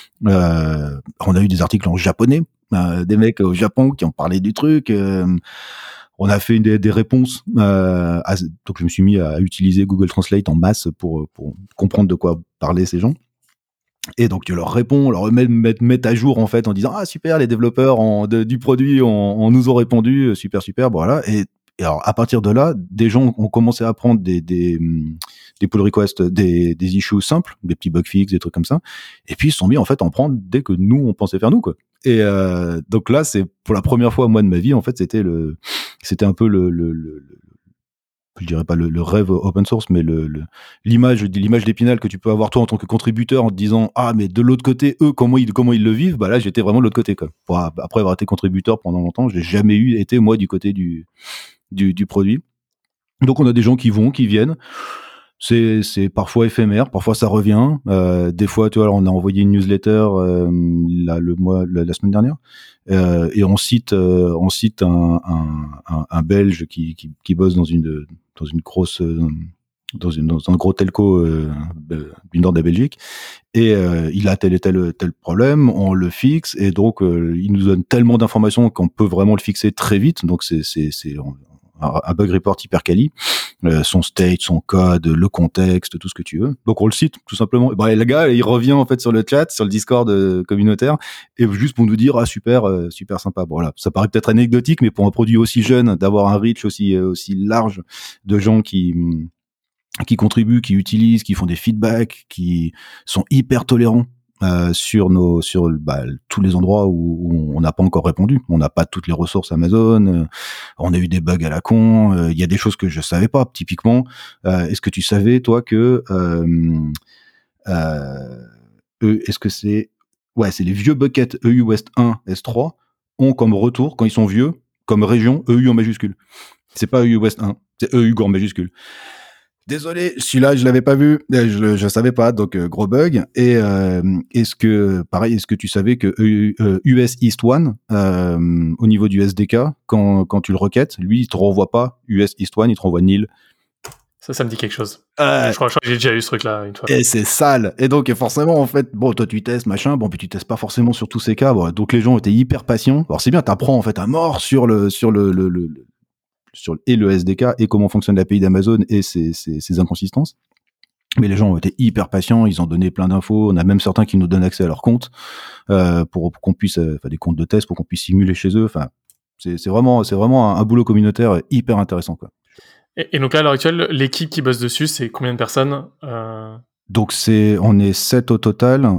Euh, on a eu des articles en japonais, euh, des mecs au Japon qui ont parlé du truc. Euh, On a fait des, des réponses. Euh, à, donc je me suis mis à utiliser Google Translate en masse pour, pour comprendre de quoi parlaient ces gens. Et donc tu leur réponds, on leur met, met, met à jour en fait en disant ah super, les développeurs en, de, du produit on, on nous ont répondu, super super, voilà. Et, et alors à partir de là, des gens ont commencé à prendre des des, des pull requests, des, des issues simples, des petits bug fixes, des trucs comme ça. Et puis ils se sont mis en fait à en prendre dès que nous on pensait faire nous quoi. Et euh, donc là c'est pour la première fois moi de ma vie en fait c'était le c'était un peu le, le, le, le je dirais pas le, le rêve open source, mais le, le l'image l'image d'Épinal que tu peux avoir toi en tant que contributeur en te disant ah mais de l'autre côté eux comment ils comment ils le vivent, bah là j'étais vraiment de l'autre côté quoi. Pour, après avoir été contributeur pendant longtemps, j'ai jamais eu été moi du côté du du, du produit. Donc on a des gens qui vont, qui viennent. C'est, c'est parfois éphémère, parfois ça revient. Euh, des fois, tu vois, on a envoyé une newsletter euh, là, le mois, la, la semaine dernière, euh, et on cite, euh, on cite un, un, un, un Belge qui, qui, qui bosse dans une, dans une grosse, euh, dans, une, dans un gros telco euh, du nord de la Belgique, et euh, il a tel et tel tel problème, on le fixe, et donc euh, il nous donne tellement d'informations qu'on peut vraiment le fixer très vite. Donc c'est, c'est, c'est on, un bug report hyper quali, euh, son state, son code, le contexte, tout ce que tu veux. Donc on le cite tout simplement. Et bah, le gars, il revient en fait sur le chat, sur le Discord euh, communautaire, et juste pour nous dire ah super, euh, super sympa. Bon, voilà, ça paraît peut-être anecdotique, mais pour un produit aussi jeune, d'avoir un reach aussi euh, aussi large de gens qui qui contribuent, qui utilisent, qui font des feedbacks, qui sont hyper tolérants. Euh, sur nos sur bah, tous les endroits où, où on n'a pas encore répondu, on n'a pas toutes les ressources Amazon, euh, on a eu des bugs à la con, il euh, y a des choses que je savais pas. Typiquement, euh, est-ce que tu savais toi que euh, euh, eux, est-ce que c'est ouais c'est les vieux buckets E U West un S trois ont comme retour quand ils sont vieux comme région E U en majuscule. C'est pas E U West un, c'est E U en majuscule. Désolé, celui-là je l'avais pas vu, je je savais pas, donc euh, gros bug. Et euh, est-ce que pareil, est-ce que tu savais que euh, euh, U S East un euh, au niveau du S D K, quand quand tu le requêtes, lui il te renvoie pas U S East un, il te renvoie Nil. Ça, ça me dit quelque chose. Euh, je, crois, je crois que j'ai déjà eu ce truc-là une fois. Et c'est sale. Et donc, et forcément, en fait, bon, toi, tu testes, machin, bon, puis tu testes pas forcément sur tous ces cas. Bon, donc, les gens étaient hyper patients. Alors, c'est bien, t'apprends, en fait, à mort sur le, sur le, le, le, le sur et le S D K et comment fonctionne l'A P I d'Amazon et ses, ses, ses inconsistances. Mais les gens ont été hyper patients, ils ont donné plein d'infos. On a même certains qui nous donnent accès à leurs comptes, euh, pour, pour qu'on puisse, euh, enfin, des comptes de test pour qu'on puisse simuler chez eux. Enfin, c'est, c'est vraiment, c'est vraiment un, un boulot communautaire hyper intéressant, quoi. Et, et donc là, à l'heure actuelle, l'équipe qui bosse dessus, c'est combien de personnes euh... Donc c'est, on est sept au total,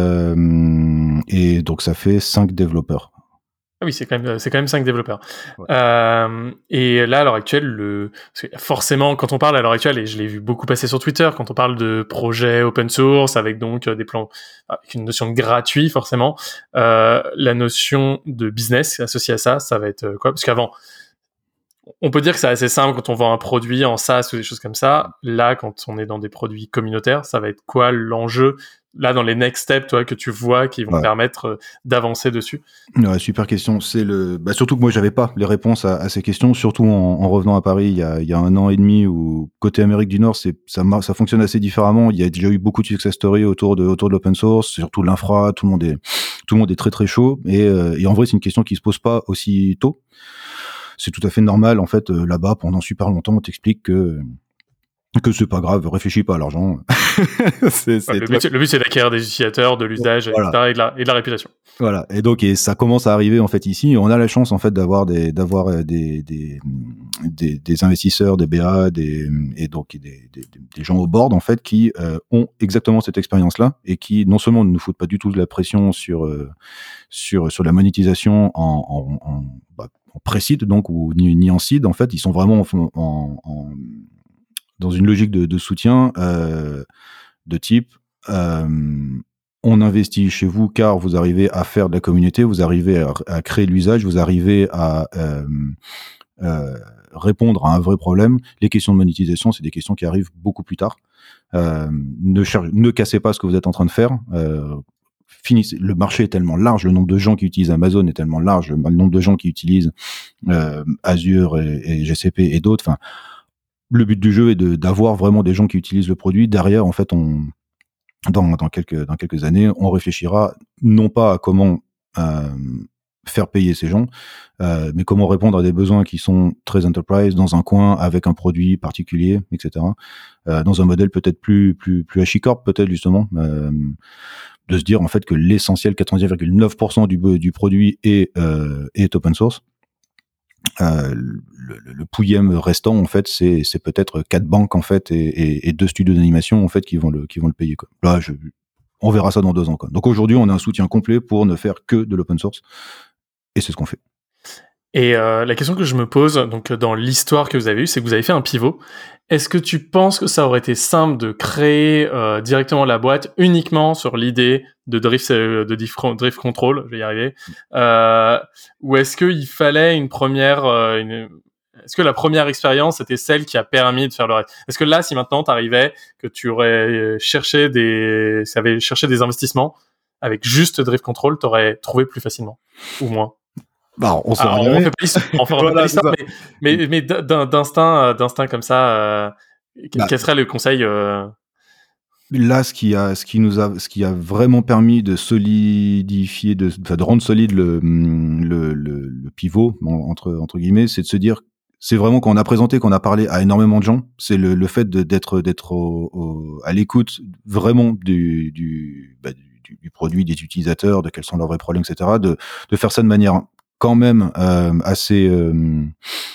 euh, et donc ça fait cinq développeurs. Ah oui, c'est quand même, c'est quand même cinq développeurs. Ouais. Euh, et là, à l'heure actuelle, le, parce que forcément, quand on parle à l'heure actuelle, et je l'ai vu beaucoup passer sur Twitter, quand on parle de projets open source avec donc des plans, avec une notion de gratuit, forcément, euh, la notion de business associée à ça, ça va être quoi? Parce qu'avant, on peut dire que c'est assez simple quand on vend un produit en SaaS ou des choses comme ça. Là, quand on est dans des produits communautaires, ça va être quoi l'enjeu? Là, dans les next steps, toi, que tu vois, qui vont ouais. permettre d'avancer dessus. Ouais, super question. C'est le, bah, surtout que moi, j'avais pas les réponses à, à ces questions, surtout en, en revenant à Paris il y a, il y a un an et demi où, côté Amérique du Nord, c'est, ça, ça fonctionne assez différemment. Il y a déjà eu beaucoup de success stories autour de, autour de l'open source, surtout de l'infra. Tout le monde est, tout le monde est très, très chaud. Et, euh, et en vrai, c'est une question qui se pose pas aussi tôt. C'est tout à fait normal. En fait, euh, là-bas, pendant super longtemps, on t'explique que, que c'est pas grave, réfléchis pas à l'argent. c'est, c'est ouais, le, but, le but, c'est d'acquérir des utilisateurs, de l'usage, voilà. et cetera, et de, la, et de la réputation. Voilà. Et donc, et ça commence à arriver, en fait, ici. On a la chance, en fait, d'avoir des, d'avoir des, des, des, des investisseurs, des B A, des, et donc, des, des, des gens au board, en fait, qui euh, ont exactement cette expérience-là et qui, non seulement ne nous foutent pas du tout de la pression sur, euh, sur, sur la monétisation en, en, en, bah, en pré-seed, donc, ou ni, ni en seed, en fait, ils sont vraiment en, en, en dans une logique de, de soutien euh, de type euh, on investit chez vous car vous arrivez à faire de la communauté, vous arrivez à, à créer l'usage, vous arrivez à, euh, euh, répondre à un vrai problème. Les questions de monétisation, c'est des questions qui arrivent beaucoup plus tard. Euh, ne, cher- ne cassez pas ce que vous êtes en train de faire. Euh, finissez. Le marché est tellement large, le nombre de gens qui utilisent Amazon est tellement large, le nombre de gens qui utilisent euh, Azure et, et G C P et d'autres. Enfin, le but du jeu est de, d'avoir vraiment des gens qui utilisent le produit. Derrière, en fait, on dans, dans quelques dans quelques années, on réfléchira non pas à comment euh, faire payer ces gens, euh, mais comment répondre à des besoins qui sont très enterprise dans un coin avec un produit particulier, et cetera. Euh, dans un modèle peut-être plus plus plus HashiCorp, peut-être justement, euh, de se dire en fait que l'essentiel, quatre-vingt-dix virgule neuf pour cent du du produit est euh, est open source. Euh, le, le, le pouillème restant en fait, c'est c'est peut-être quatre banques en fait et, et, et deux studios d'animation en fait qui vont le qui vont le payer quoi. Là, je, on verra ça dans deux ans quoi. Donc aujourd'hui, on a un soutien complet pour ne faire que de l'open source. Et c'est ce qu'on fait. Et euh, la question que je me pose, donc dans l'histoire que vous avez eue, c'est que vous avez fait un pivot. Est-ce que tu penses que ça aurait été simple de créer euh, directement la boîte uniquement sur l'idée de drift, de drift control, je vais y arriver, euh, ou est-ce qu'il fallait une première, euh, une, est-ce que la première expérience était celle qui a permis de faire le reste? Est-ce que là, si maintenant t'arrivais, que tu aurais cherché des, ça avait cherché des investissements avec juste drift control, t'aurais trouvé plus facilement ou moins? Bah, on ah, on fait pas l'histoire, on fait voilà, pas l'histoire, mais, mais, mais d'instinct, d'instinct comme ça, euh, bah, quel serait le conseil euh... Là, ce qui a, ce qui nous a, ce qui a vraiment permis de solidifier, de, enfin, de rendre solide le, le, le, le pivot entre entre guillemets, c'est de se dire, c'est vraiment quand on a présenté, qu'on a parlé à énormément de gens, c'est le, le fait de, d'être d'être au, au, à l'écoute vraiment du du, bah, du du produit, des utilisateurs, de quels sont leurs vrais problèmes, et cetera. De de faire ça de manière quand même euh, assez euh,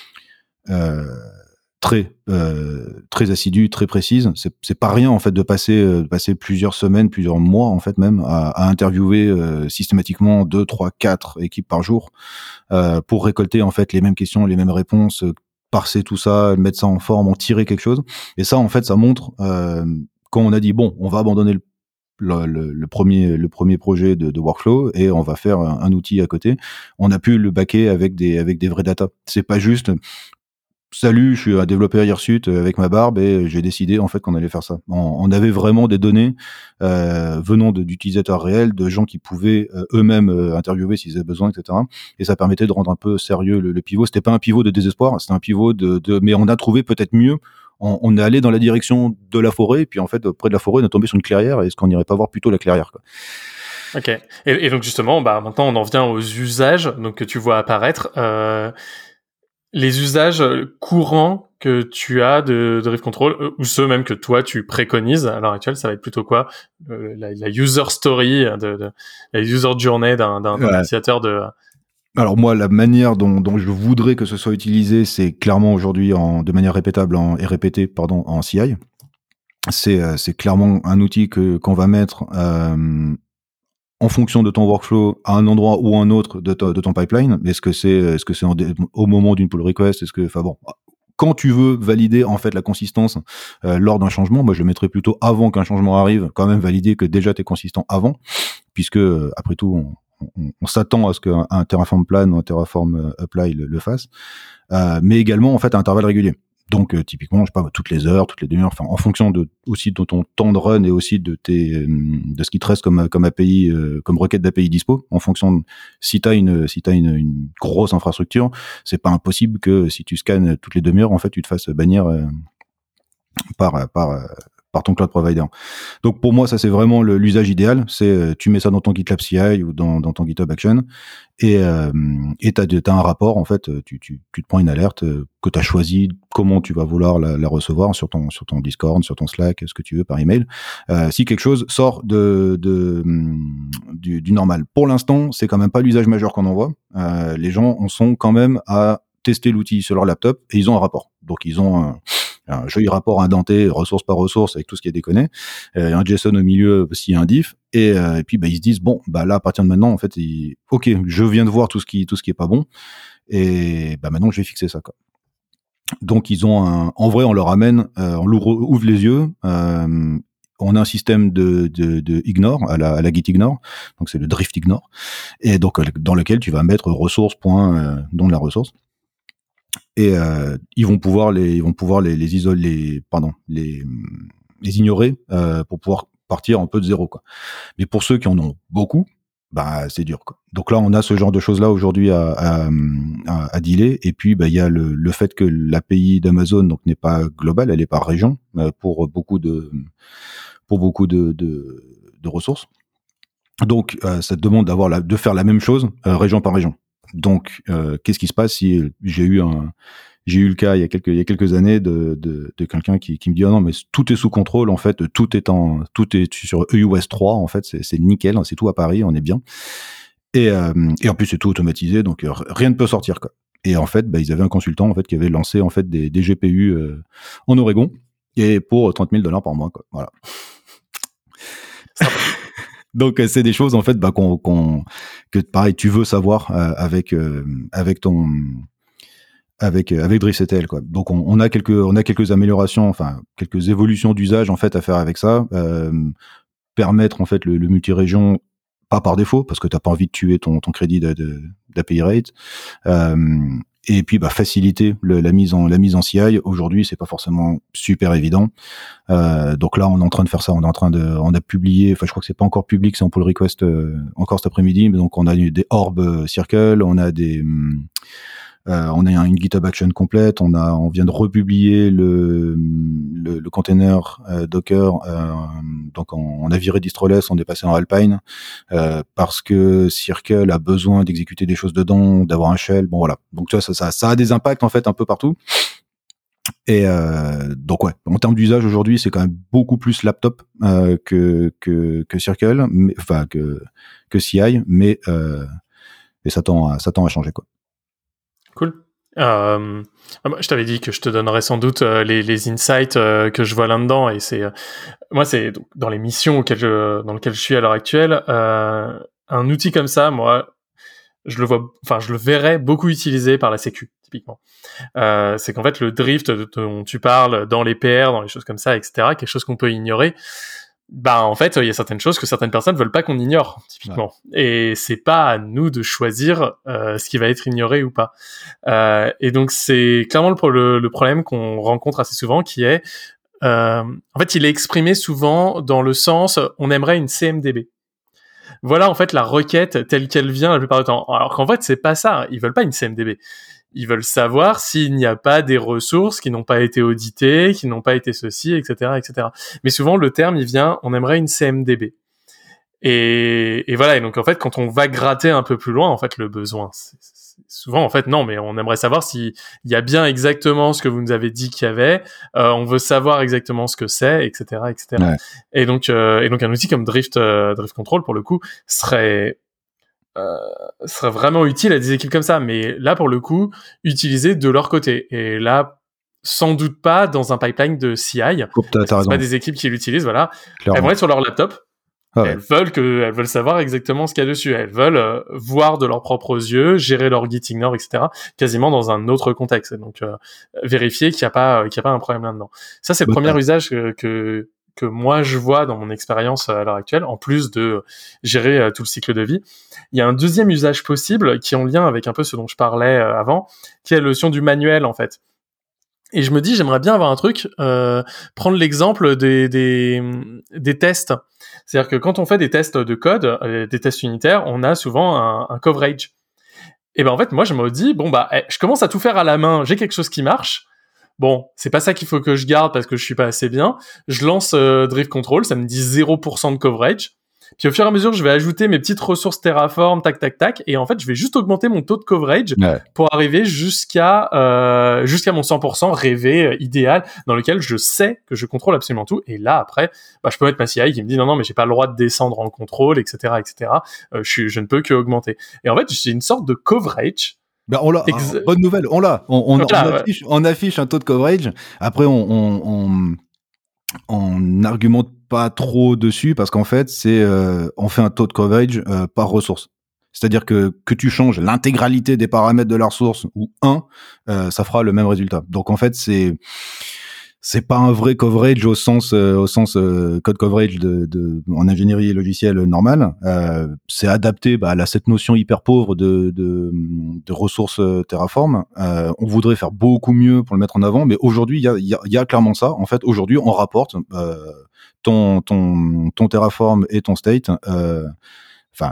euh, très euh, très assidue, très précise. C'est c'est pas rien en fait de passer euh, de passer plusieurs semaines, plusieurs mois en fait même à, à interviewer euh, systématiquement deux, trois, quatre équipes par jour euh, pour récolter en fait les mêmes questions, les mêmes réponses, euh, parser tout ça, mettre ça en forme, en tirer quelque chose. Et ça en fait ça montre euh, quand on a dit bon, on va abandonner le Le, le, le premier le premier projet de, de workflow et on va faire un, un outil à côté. On a pu le backer avec des avec des vrais data. C'est pas juste salut, je suis un développeur Hirsute avec ma barbe et j'ai décidé en fait qu'on allait faire ça. On, on avait vraiment des données euh, venant de, d'utilisateurs réels, de gens qui pouvaient euh, eux-mêmes euh, interviewer s'ils avaient besoin, et cetera. Et ça permettait de rendre un peu sérieux le, le pivot. C'était pas un pivot de désespoir, c'était un pivot de, de mais on a trouvé peut-être mieux. On, on est allé dans la direction de la forêt, et puis en fait, près de la forêt, on est tombé sur une clairière. Est-ce qu'on n'irait pas voir plutôt la clairière quoi? Ok. Et, et donc justement, bah maintenant, on en vient aux usages donc que tu vois apparaître. Euh, les usages courants que tu as de, de Drift Control, ou ceux même que toi tu préconises à l'heure actuelle, ça va être plutôt quoi? euh, la, la user story, de, de, la user journey d'un, d'un, d'un ouais. utilisateur de... Alors moi, la manière dont, dont je voudrais que ce soit utilisé, c'est clairement aujourd'hui en, de manière répétable en, et répétée pardon, en C I. C'est, euh, c'est clairement un outil que, qu'on va mettre euh, en fonction de ton workflow à un endroit ou un autre de, to, de ton pipeline. Est-ce que c'est, est-ce que c'est en, au moment d'une pull request? Est-ce que, enfin bon, quand tu veux valider en fait la consistance euh, lors d'un changement, moi je le mettrais plutôt avant qu'un changement arrive. Quand même valider que déjà t'es consistant avant, puisque euh, après tout on, On, on s'attend à ce qu'un un Terraform Plan ou un Terraform euh, Apply le, le fasse, euh, mais également en fait à intervalles réguliers. Donc euh, typiquement, je sais pas, toutes les heures, toutes les demi-heures, enfin en fonction de aussi de ton temps de run et aussi de tes euh, de ce qui te reste comme comme A P I, euh, comme requête d'A P I dispo. En fonction de, si t'as une si t'as une, une grosse infrastructure, c'est pas impossible que si tu scannes toutes les demi-heures, en fait, tu te fasses bannir euh, par par euh, par ton cloud provider. Donc pour moi, ça c'est vraiment le, l'usage idéal. C'est euh, tu mets ça dans ton GitLab C I ou dans, dans ton GitHub Action et euh, et t'as, t'as un rapport en fait. Tu tu tu te prends une alerte euh, que t'as choisi comment tu vas vouloir la, la recevoir sur ton sur ton Discord, sur ton Slack, ce que tu veux par email. Euh, si quelque chose sort de de du, du normal. Pour l'instant, c'est quand même pas l'usage majeur qu'on en voit. Euh, les gens en sont quand même à tester l'outil sur leur laptop et ils ont un rapport. Donc ils ont un un joli rapport indenté, ressource par ressource, avec tout ce qui est déconné, euh, un JSON au milieu s'il y a un diff, et, euh, et puis bah, ils se disent bon, bah là à partir de maintenant en fait, ils, ok, je viens de voir tout ce qui tout ce qui est pas bon, et bah maintenant je vais fixer ça quoi. Donc ils ont un, en vrai on leur amène, euh, on leur ouvre les yeux. Euh, on a un système de, de, de ignore à la, à la git ignore, donc c'est le drift ignore, et donc dans lequel tu vas mettre ressource point euh, nom de la ressource. et euh, ils vont pouvoir les, ils vont pouvoir les, les isoler, les, pardon, les, les ignorer euh, pour pouvoir partir un peu de zéro, quoi. Mais pour ceux qui en ont beaucoup, bah c'est dur, quoi. Donc là, on a ce genre de choses là aujourd'hui à, à, à, à dealer. Et puis, bah il y a le, le fait que l'A P I d'Amazon donc n'est pas globale, elle est par région euh, pour beaucoup de pour beaucoup de de, de ressources. Donc, euh, ça te demande d'avoir la, de faire la même chose euh, région par région. Donc, euh, qu'est-ce qui se passe si j'ai eu un J'ai eu le cas il y a quelques il y a quelques années de de, de quelqu'un qui qui me dit ah non mais tout est sous contrôle en fait, tout est en tout est sur E U S trois en fait, c'est c'est nickel, c'est tout à Paris, on est bien. Et euh, et en plus c'est tout automatisé donc euh, rien ne peut sortir, quoi. Et en fait bah ils avaient un consultant en fait qui avait lancé en fait des des G P U euh, en Oregon et pour trente mille dollars par mois, quoi. Voilà. Donc c'est des choses en fait bah qu'on qu'on que pareil tu veux savoir euh, avec euh, avec ton avec avec DriftCTL, quoi. Donc on, on a quelques on a quelques améliorations, enfin quelques évolutions d'usage en fait à faire avec ça, euh, permettre en fait le, le multi-région pas par défaut parce que t'as pas envie de tuer ton ton crédit de, de, d'A P I rate, euh, et puis bah faciliter le, la mise en la mise en C I. Aujourd'hui c'est pas forcément super évident, euh, donc là on est en train de faire ça, on est en train de on a publié, enfin je crois que c'est pas encore public, c'est en pull request euh, encore cet après-midi, mais donc on a des Orb Circle, on a des Euh, on a une GitHub Action complète, on a, on vient de republier le le, le container euh, Docker, euh, donc on, on a viré Distroless, on est passé en Alpine euh, parce que Circle a besoin d'exécuter des choses dedans, d'avoir un shell, bon voilà. Donc tu vois, ça, ça, ça a des impacts en fait un peu partout. Et euh, donc ouais, en termes d'usage aujourd'hui, c'est quand même beaucoup plus laptop euh, que que que Circle, mais, enfin que que C I, mais euh, et ça tend à, ça tend à changer, quoi. Cool. Euh, je t'avais dit que je te donnerais sans doute euh, les, les insights euh, que je vois là-dedans, et c'est euh, moi c'est donc, dans les missions auxquelles je, dans lesquelles je suis à l'heure actuelle, euh, un outil comme ça, moi je le vois, enfin je le verrais beaucoup utilisé par la Sécu typiquement. Euh, c'est qu'en fait le drift dont tu parles dans les P R, dans les choses comme ça, et cetera, quelque chose qu'on peut ignorer. Bah en fait il y a certaines choses que certaines personnes veulent pas qu'on ignore typiquement, ouais. Et c'est pas à nous de choisir euh, ce qui va être ignoré ou pas, euh, et donc c'est clairement le, le, le problème qu'on rencontre assez souvent, qui est euh, en fait il est exprimé souvent dans le sens on aimerait une C M D B. Voilà en fait la requête telle qu'elle vient la plupart du temps, alors qu'en fait c'est pas ça, ils veulent pas une C M D B. Ils veulent savoir s'il n'y a pas des ressources qui n'ont pas été auditées, qui n'ont pas été ceci, et cetera, et cetera. Mais souvent, le terme, il vient, on aimerait une C M D B. Et, et voilà. Et donc, en fait, quand on va gratter un peu plus loin, en fait, le besoin, c'est, c'est souvent, en fait, non, mais on aimerait savoir s'il y a bien exactement ce que vous nous avez dit qu'il y avait. Euh, on veut savoir exactement ce que c'est, et cetera, et cetera. Ouais. Et donc, euh, et donc, un outil comme Drift, euh, Drift Control, pour le coup, serait Euh, serait vraiment utile à des équipes comme ça, mais là pour le coup utilisé de leur côté, et là sans doute pas dans un pipeline de C I. Oh, t'as, t'as c'est pas des équipes qui l'utilisent, voilà. Clairement. Elles vont être sur leur laptop, ah ouais. elles veulent que elles veulent savoir exactement ce qu'il y a dessus, elles veulent euh, voir de leurs propres yeux, gérer leur Git ignore, et cetera, quasiment dans un autre contexte, donc euh, vérifier qu'il y a pas euh, qu'il y a pas un problème là-dedans. Ça c'est le bah, premier ouais. usage que, que que moi je vois dans mon expérience à l'heure actuelle, en plus de gérer euh, tout le cycle de vie. Il y a un deuxième usage possible qui est en lien avec un peu ce dont je parlais euh, avant, qui est la notion du manuel en fait. Et je me dis, j'aimerais bien avoir un truc, euh, prendre l'exemple des, des, des tests. C'est-à-dire que quand on fait des tests de code, euh, des tests unitaires, on a souvent un, un coverage. Et ben en fait, moi je me dis, bon bah, je commence à tout faire à la main, j'ai quelque chose qui marche. Bon, c'est pas ça qu'il faut que je garde parce que je suis pas assez bien. Je lance euh, Drift Control, ça me dit zéro pour cent de coverage. Puis au fur et à mesure, je vais ajouter mes petites ressources Terraform, tac, tac, tac. Et en fait, je vais juste augmenter mon taux de coverage ouais. pour arriver jusqu'à euh, jusqu'à mon cent pour cent rêvé, euh, idéal, dans lequel je sais que je contrôle absolument tout. Et là, après, bah, je peux mettre ma C I qui me dit non, non, mais j'ai pas le droit de descendre en contrôle, et cetera, et cetera. Euh, je, suis, je ne peux que augmenter. Et en fait, j'ai une sorte de coverage. Ben on l'a. Ex- ah, bonne nouvelle, on l'a. On, on, voilà, on, affiche, ouais. on affiche un taux de coverage. Après, on, on, on, on n'argumente pas trop dessus parce qu'en fait, c'est euh, on fait un taux de coverage euh, par ressource. C'est-à-dire que que tu changes l'intégralité des paramètres de la ressource ou un, euh, ça fera le même résultat. Donc en fait, c'est c'est pas un vrai coverage au sens euh, au sens euh, code coverage de, de en ingénierie logicielle normale. Euh, c'est adapté bah, à cette notion hyper pauvre de de, de ressources Terraform. Euh, on voudrait faire beaucoup mieux pour le mettre en avant, mais aujourd'hui il y a il y a, y a clairement ça. En fait, aujourd'hui on rapporte euh, ton ton ton Terraform et ton state. Euh, enfin.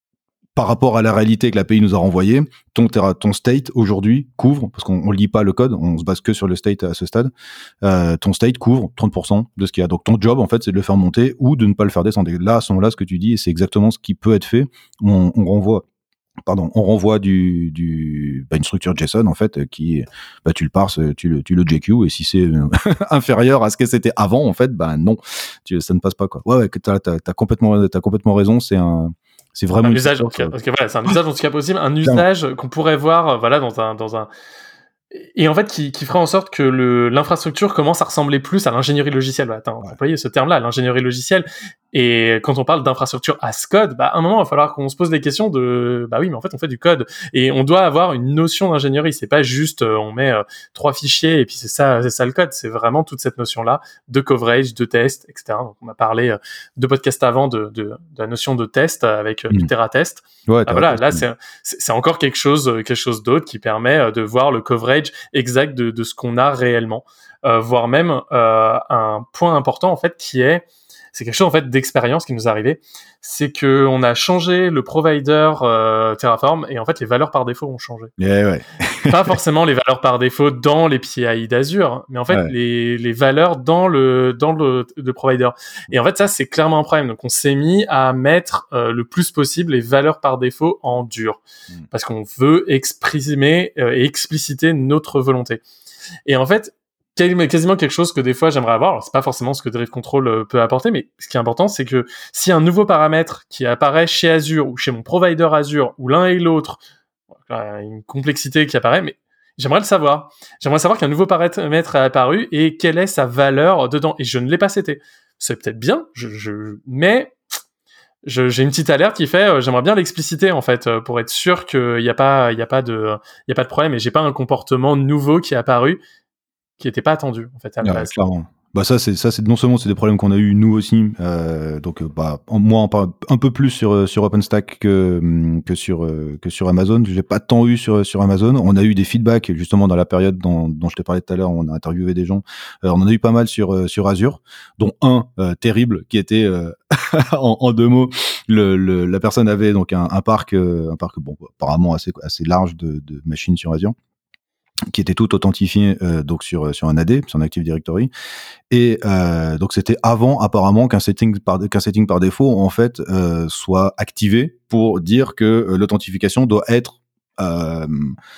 Par rapport à la réalité que l'A P I nous a renvoyée, ton, terra, ton state aujourd'hui couvre, parce qu'on ne lit pas le code, on se base que sur le state à ce stade, euh, ton state couvre trente pour cent de ce qu'il y a. Donc ton job, en fait, c'est de le faire monter ou de ne pas le faire descendre. Et là, à ce moment-là, ce que tu dis, et c'est exactement ce qui peut être fait, on, on renvoie pardon, on renvoie du, du, bah, une structure JSON, en fait, qui, bah, tu le parses, tu le, tu le J Q, et si c'est inférieur à ce que c'était avant, en fait, bah, non, tu, ça ne passe pas, quoi. Ouais, ouais, t'as, t'as, t'as complètement, t'as complètement raison, c'est un, c'est vraiment un usage, en tout cas, parce que voilà, c'est un usage en tout cas possible, un usage qu'on pourrait voir, voilà, dans un, dans un, et en fait, qui, qui ferait en sorte que le, l'infrastructure commence à ressembler plus à l'ingénierie logicielle. Bah, attends, on va employer ce terme-là, l'ingénierie logicielle. Et quand on parle d'infrastructure as code, bah, à un moment, il va falloir qu'on se pose des questions de, bah oui, mais en fait, on fait du code. Et on doit avoir une notion d'ingénierie. C'est pas juste, euh, on met euh, trois fichiers et puis c'est ça, c'est ça le code. C'est vraiment toute cette notion-là de coverage, de test, et cetera. Donc, on a parlé euh, de podcasts avant de, de, de la notion de test avec euh, mmh. du TerraTest. Ouais, bah, voilà, là, c'est, c'est, c'est encore quelque chose, quelque chose d'autre qui permet euh, de voir le coverage exact de, de ce qu'on a réellement, euh, voire même euh, un point important en fait qui est, c'est quelque chose en fait d'expérience qui nous est arrivé, c'est que on a changé le provider euh, Terraform et en fait les valeurs par défaut ont changé. Yeah, ouais. Pas forcément les valeurs par défaut dans les P I d'Azure, mais en fait ouais. les les valeurs dans le dans le, le provider. Et en fait ça c'est clairement un problème. Donc on s'est mis à mettre euh, le plus possible les valeurs par défaut en dur mm. parce qu'on veut exprimer euh, et expliciter notre volonté. Et en fait quasiment quelque chose que des fois j'aimerais avoir. Alors, c'est pas forcément ce que Drift Control peut apporter, mais ce qui est important, c'est que si un nouveau paramètre qui apparaît chez Azure ou chez mon provider Azure ou l'un et l'autre, une complexité qui apparaît, mais j'aimerais le savoir. J'aimerais savoir qu'un nouveau paramètre est apparu et quelle est sa valeur dedans. Et je ne l'ai pas seté. C'est peut-être bien, je, je, mais je, j'ai une petite alerte qui fait, euh, j'aimerais bien l'expliciter en fait, euh, pour être sûr qu'il n'y a pas, il y a pas de, il y a pas de problème et j'ai pas un comportement nouveau qui est apparu qui n'était pas attendu en fait à la ouais, base. Clairement. Bah ça c'est ça c'est non seulement c'est des problèmes qu'on a eu nous aussi, euh, donc bah moi on parle un peu plus sur sur OpenStack que que sur que sur Amazon. J'ai pas tant eu sur sur Amazon. On a eu des feedbacks justement dans la période dont, dont je t'ai parlé tout à l'heure. On a interviewé des gens. Euh, on en a eu pas mal sur sur Azure, dont un euh, terrible qui était euh, en, en deux mots. Le, le la personne avait donc un, un parc euh, un parc bon apparemment assez assez large de, de machines sur Azure, qui était tout authentifié euh, donc sur sur un A D, sur un Active Directory, et euh, donc c'était avant apparemment qu'un setting par qu'un setting par défaut en fait euh, soit activé pour dire que euh, l'authentification doit être euh,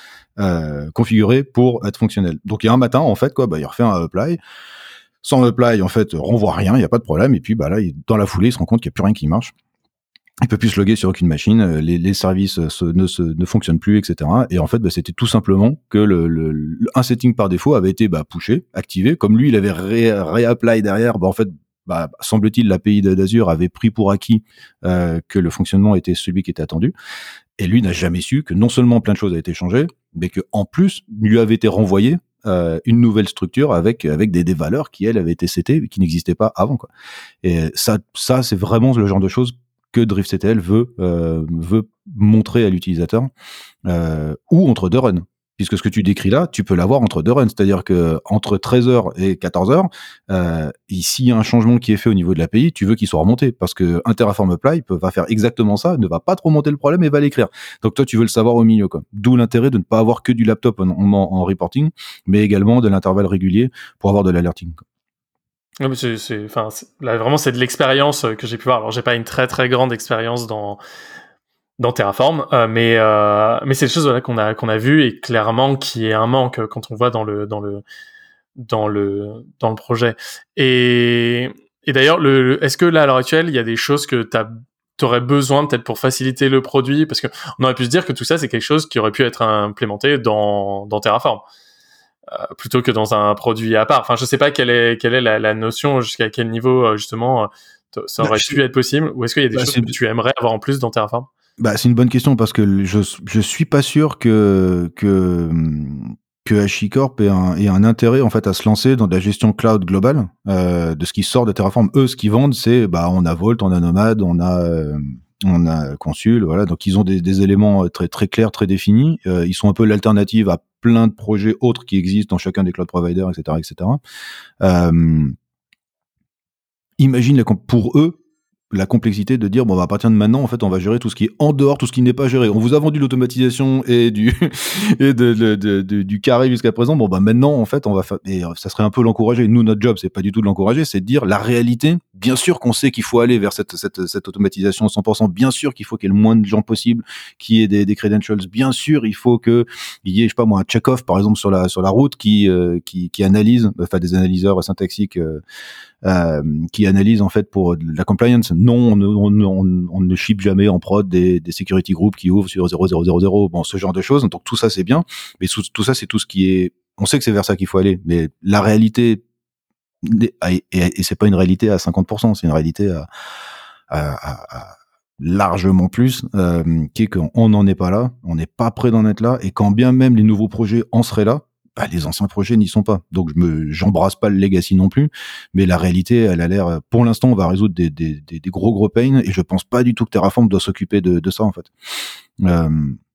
euh, configurée pour être fonctionnelle. Donc il y a un matin en fait quoi, bah il refait un apply. Sans apply en fait renvoie rien, il y a pas de problème, et puis bah là il, dans la foulée il se rend compte qu'il y a plus rien qui marche. Il peut plus se loguer sur aucune machine, les, les services se, ne, se, ne fonctionnent plus, et cetera. Et en fait, bah, c'était tout simplement que le, le, le un setting par défaut avait été bah, pushé, activé. Comme lui, il avait ré, réapply derrière, bah, en fait, bah, semble-t-il, l'A P I d'Azure avait pris pour acquis euh, que le fonctionnement était celui qui était attendu. Et lui n'a jamais su que non seulement plein de choses avaient été changées, mais que en plus lui avait été renvoyé euh, une nouvelle structure avec avec des, des valeurs qui elles avaient été setées et qui n'existaient pas avant, quoi. Et ça, ça, c'est vraiment le genre de choses que DriftCTL veut euh, veut montrer à l'utilisateur, euh, ou entre deux runs, puisque ce que tu décris là, tu peux l'avoir entre deux runs, c'est-à-dire que entre treize heures et quatorze heures, euh, s'il y a un changement qui est fait au niveau de l'A P I, tu veux qu'il soit remonté, parce que un Terraform Apply peut, va faire exactement ça, ne va pas trop monter le problème et va l'écrire. Donc toi, tu veux le savoir au milieu, quoi. D'où l'intérêt de ne pas avoir que du laptop en, en, en reporting, mais également de l'intervalle régulier pour avoir de l'alerting, quoi. Non, mais c'est, c'est, enfin, c'est, là, vraiment, c'est de l'expérience que j'ai pu voir. Alors, j'ai pas une très, très grande expérience dans, dans Terraform, euh, mais, euh, mais c'est des choses, voilà, qu'on a, qu'on a vues et clairement qui est un manque quand on voit dans le, dans le, dans le, dans le projet. Et, et d'ailleurs, le, le, est-ce que là, à l'heure actuelle, il y a des choses que t'as, t'aurais besoin peut-être pour faciliter le produit? Parce que on aurait pu se dire que tout ça, c'est quelque chose qui aurait pu être implémenté dans, dans Terraform. Euh, plutôt que dans un produit à part. Enfin, je sais pas quelle est quelle est la, la notion, jusqu'à quel niveau justement euh, ça aurait bah, pu je... être possible, ou est-ce qu'il y a des bah, choses que tu aimerais avoir en plus dans Terraform? Bah, c'est une bonne question, parce que je je suis pas sûr que que que HashiCorp ait un, ait un intérêt en fait à se lancer dans de la gestion cloud globale euh, de ce qui sort de Terraform. Eux, ce qu'ils vendent, c'est bah on a Vault, on a Nomad, on a euh, on a Consul, voilà. Donc ils ont des, des éléments très très clairs, très définis. Euh, ils sont un peu l'alternative à plein de projets autres qui existent dans chacun des cloud providers, et cetera, et cetera. Euh, imagine la, pour eux la complexité de dire bon bah, à partir de maintenant en fait on va gérer tout ce qui est en dehors, tout ce qui n'est pas géré. On vous a vendu l'automatisation et du et de, de, de, de du carré jusqu'à présent. Bon bah maintenant en fait on va fa- et ça serait un peu l'encourager. Nous notre job c'est pas du tout de l'encourager, c'est de dire la réalité. Bien sûr qu'on sait qu'il faut aller vers cette cette cette automatisation cent pour cent. Bien sûr qu'il faut qu'il y ait le moins de gens possible, qu'il y ait des, des credentials. Bien sûr il faut que il y ait je sais pas moi un check-off par exemple sur la sur la route qui euh, qui qui analyse enfin des analyseurs syntaxiques euh, Euh, qui analyse en fait pour la compliance. Non, on ne, on, on, on ne ship jamais en prod des, des security groups qui ouvrent sur zéro zéro zéro zéro. Bon, ce genre de choses. Donc tout ça c'est bien, mais tout, tout ça c'est tout ce qui est. On sait que c'est vers ça qu'il faut aller, mais la réalité et, et, et c'est pas une réalité à cinquante pour cent, c'est une réalité à, à, à, à largement plus, euh, qui est qu'on n'en est pas là, on n'est pas prêt d'en être là, et quand bien même les nouveaux projets en seraient là. Bah, les anciens projets n'y sont pas. Donc, je me, j'embrasse pas le legacy non plus. Mais la réalité, elle a l'air, pour l'instant, on va résoudre des, des, des, des gros, gros pains. Et je pense pas du tout que Terraform doit s'occuper de, de ça, en fait. Euh,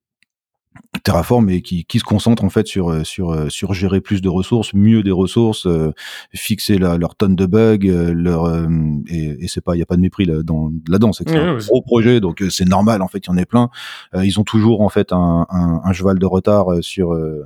Terraform et qui, qui se concentre en fait sur sur sur gérer plus de ressources, mieux des ressources, euh, fixer la, leur tonne de bugs, euh, leur euh, et, et c'est pas il y a pas de mépris là dans là-dedans, c'est que c'est oui, un oui. gros projet donc euh, c'est normal en fait, il y en a plein. Euh, ils ont toujours en fait un un, un cheval de retard sur euh,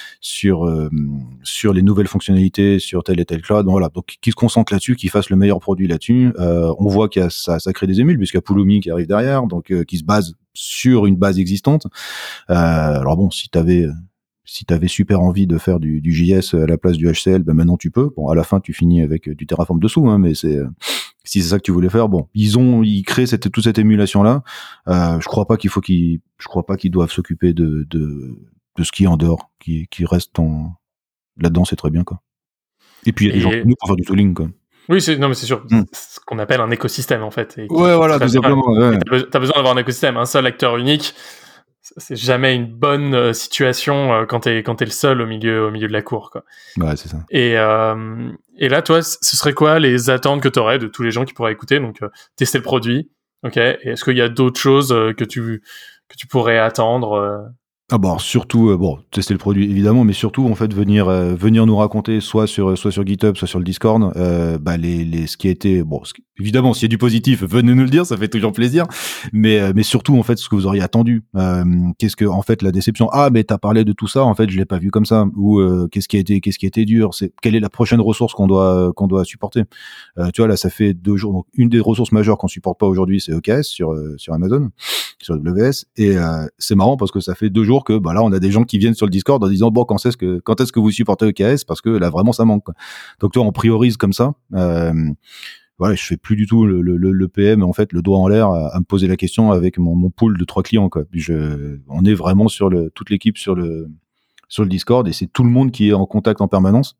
sur euh, sur les nouvelles fonctionnalités sur tel et tel cloud. Voilà, donc qui se concentre là-dessus, qui fasse le meilleur produit là-dessus. Euh, on voit qu'il y a ça ça crée des émules puisqu'il y a Pulumi qui arrive derrière, donc euh, qui se base sur une base existante. Euh, alors bon, si t'avais si t'avais super envie de faire du, du J S à la place du H C L, ben maintenant tu peux. Bon, à la fin tu finis avec du Terraform dessous, hein, mais c'est si c'est ça que tu voulais faire. Bon, ils ont ils créent cette toute cette émulation là. Euh, je crois pas qu'il faut qu'ils je crois pas qu'ils doivent s'occuper de de de ce qui est en dehors, qui qui reste en là-dedans, c'est très bien quoi. Et puis il y a des Et- gens comme nous pour faire du tooling quoi. Oui, c'est, non, mais c'est sûr. Mm. C'est ce qu'on appelle un écosystème, en fait. Et qui- Ouais, voilà, très tout bien. simplement. Ouais. Et T'as be- t'as besoin d'avoir un écosystème. Un seul acteur unique, c'est jamais une bonne euh, situation euh, quand t'es quand t'es le seul au milieu au milieu de la cour, quoi. Ouais, c'est ça. Et euh, et là, toi, c- ce serait quoi les attentes que t'aurais de tous les gens qui pourraient écouter? Donc, euh, tester le produit, ok. Et est-ce qu'il y a d'autres choses euh, que tu que tu pourrais attendre euh, Ah bon, alors surtout, euh, bon, tester le produit évidemment, mais surtout en fait venir euh, venir nous raconter soit sur soit sur GitHub, soit sur le Discord, euh, bah les les ce qui a été bon, ce qui- évidemment s'il y a du positif, venez nous le dire, ça fait toujours plaisir, mais euh, mais surtout en fait ce que vous auriez attendu, euh, qu'est-ce que en fait la déception, ah mais t'as parlé de tout ça, en fait je l'ai pas vu comme ça, ou euh, qu'est-ce qui a été qu'est-ce qui a été dur, c'est quelle est la prochaine ressource qu'on doit qu'on doit supporter, euh, tu vois là ça fait deux jours, donc une des ressources majeures qu'on supporte pas aujourd'hui c'est E K S sur euh, sur Amazon, sur A W S, et euh, c'est marrant parce que ça fait deux jours que bah là on a des gens qui viennent sur le Discord en disant bon quand est-ce que quand est-ce que vous supportez E K S parce que là vraiment ça manque quoi. Donc toi on priorise comme ça. Euh, voilà, je fais plus du tout le, le, le P M en fait le doigt en l'air à, à me poser la question avec mon, mon pool de trois clients quoi. Puis je, on est vraiment sur le toute l'équipe sur le sur le Discord et c'est tout le monde qui est en contact en permanence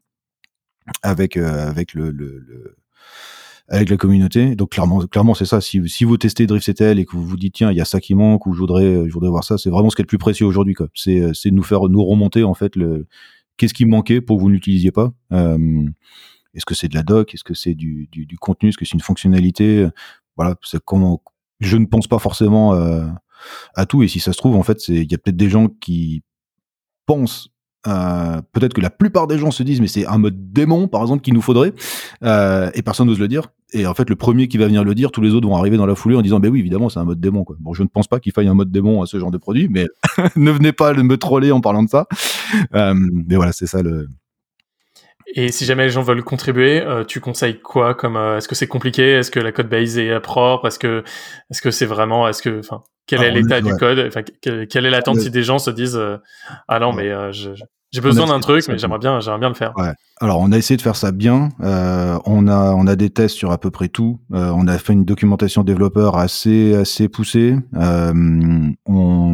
avec euh, avec le, le, le avec la communauté. Donc clairement, clairement c'est ça. Si, si vous testez DriftCTL et que vous vous dites tiens il y a ça qui manque ou je voudrais, je voudrais voir ça, c'est vraiment ce qui est le plus précieux aujourd'hui quoi. C'est, c'est de nous faire nous remonter en fait le qu'est-ce qui manquait pour que vous n'utilisiez pas. Euh, est-ce que c'est de la doc, est-ce que c'est du, du, du contenu, est-ce que c'est une fonctionnalité. Voilà, c'est comment. Je ne pense pas forcément euh, à tout et si ça se trouve en fait c'est il y a peut-être des gens qui pensent. Euh, peut-être que la plupart des gens se disent mais c'est un mode démon par exemple qu'il nous faudrait euh, et personne n'ose le dire et en fait le premier qui va venir le dire tous les autres vont arriver dans la foulée en disant ben oui évidemment c'est un mode démon quoi. Bon je ne pense pas qu'il faille un mode démon à ce genre de produit mais ne venez pas me troller en parlant de ça euh, mais voilà c'est ça le Et si jamais les gens veulent contribuer, euh, tu conseilles quoi comme euh, est-ce que c'est compliqué? Est-ce que la code base est propre? Est-ce que est-ce que c'est vraiment est-ce que enfin quel Ah, est l'état on est- du ouais. code? Enfin quelle, quelle est l'attente Ouais. si des gens se disent euh, ah non Ouais. mais euh, je, je- j'ai besoin On a- d'un truc ça- mais j'aimerais bien j'aimerais bien le faire. Ouais. Alors on a essayé de faire ça bien. Euh, on a on a des tests sur à peu près tout. Euh, on a fait une documentation développeur assez assez poussée. Euh, on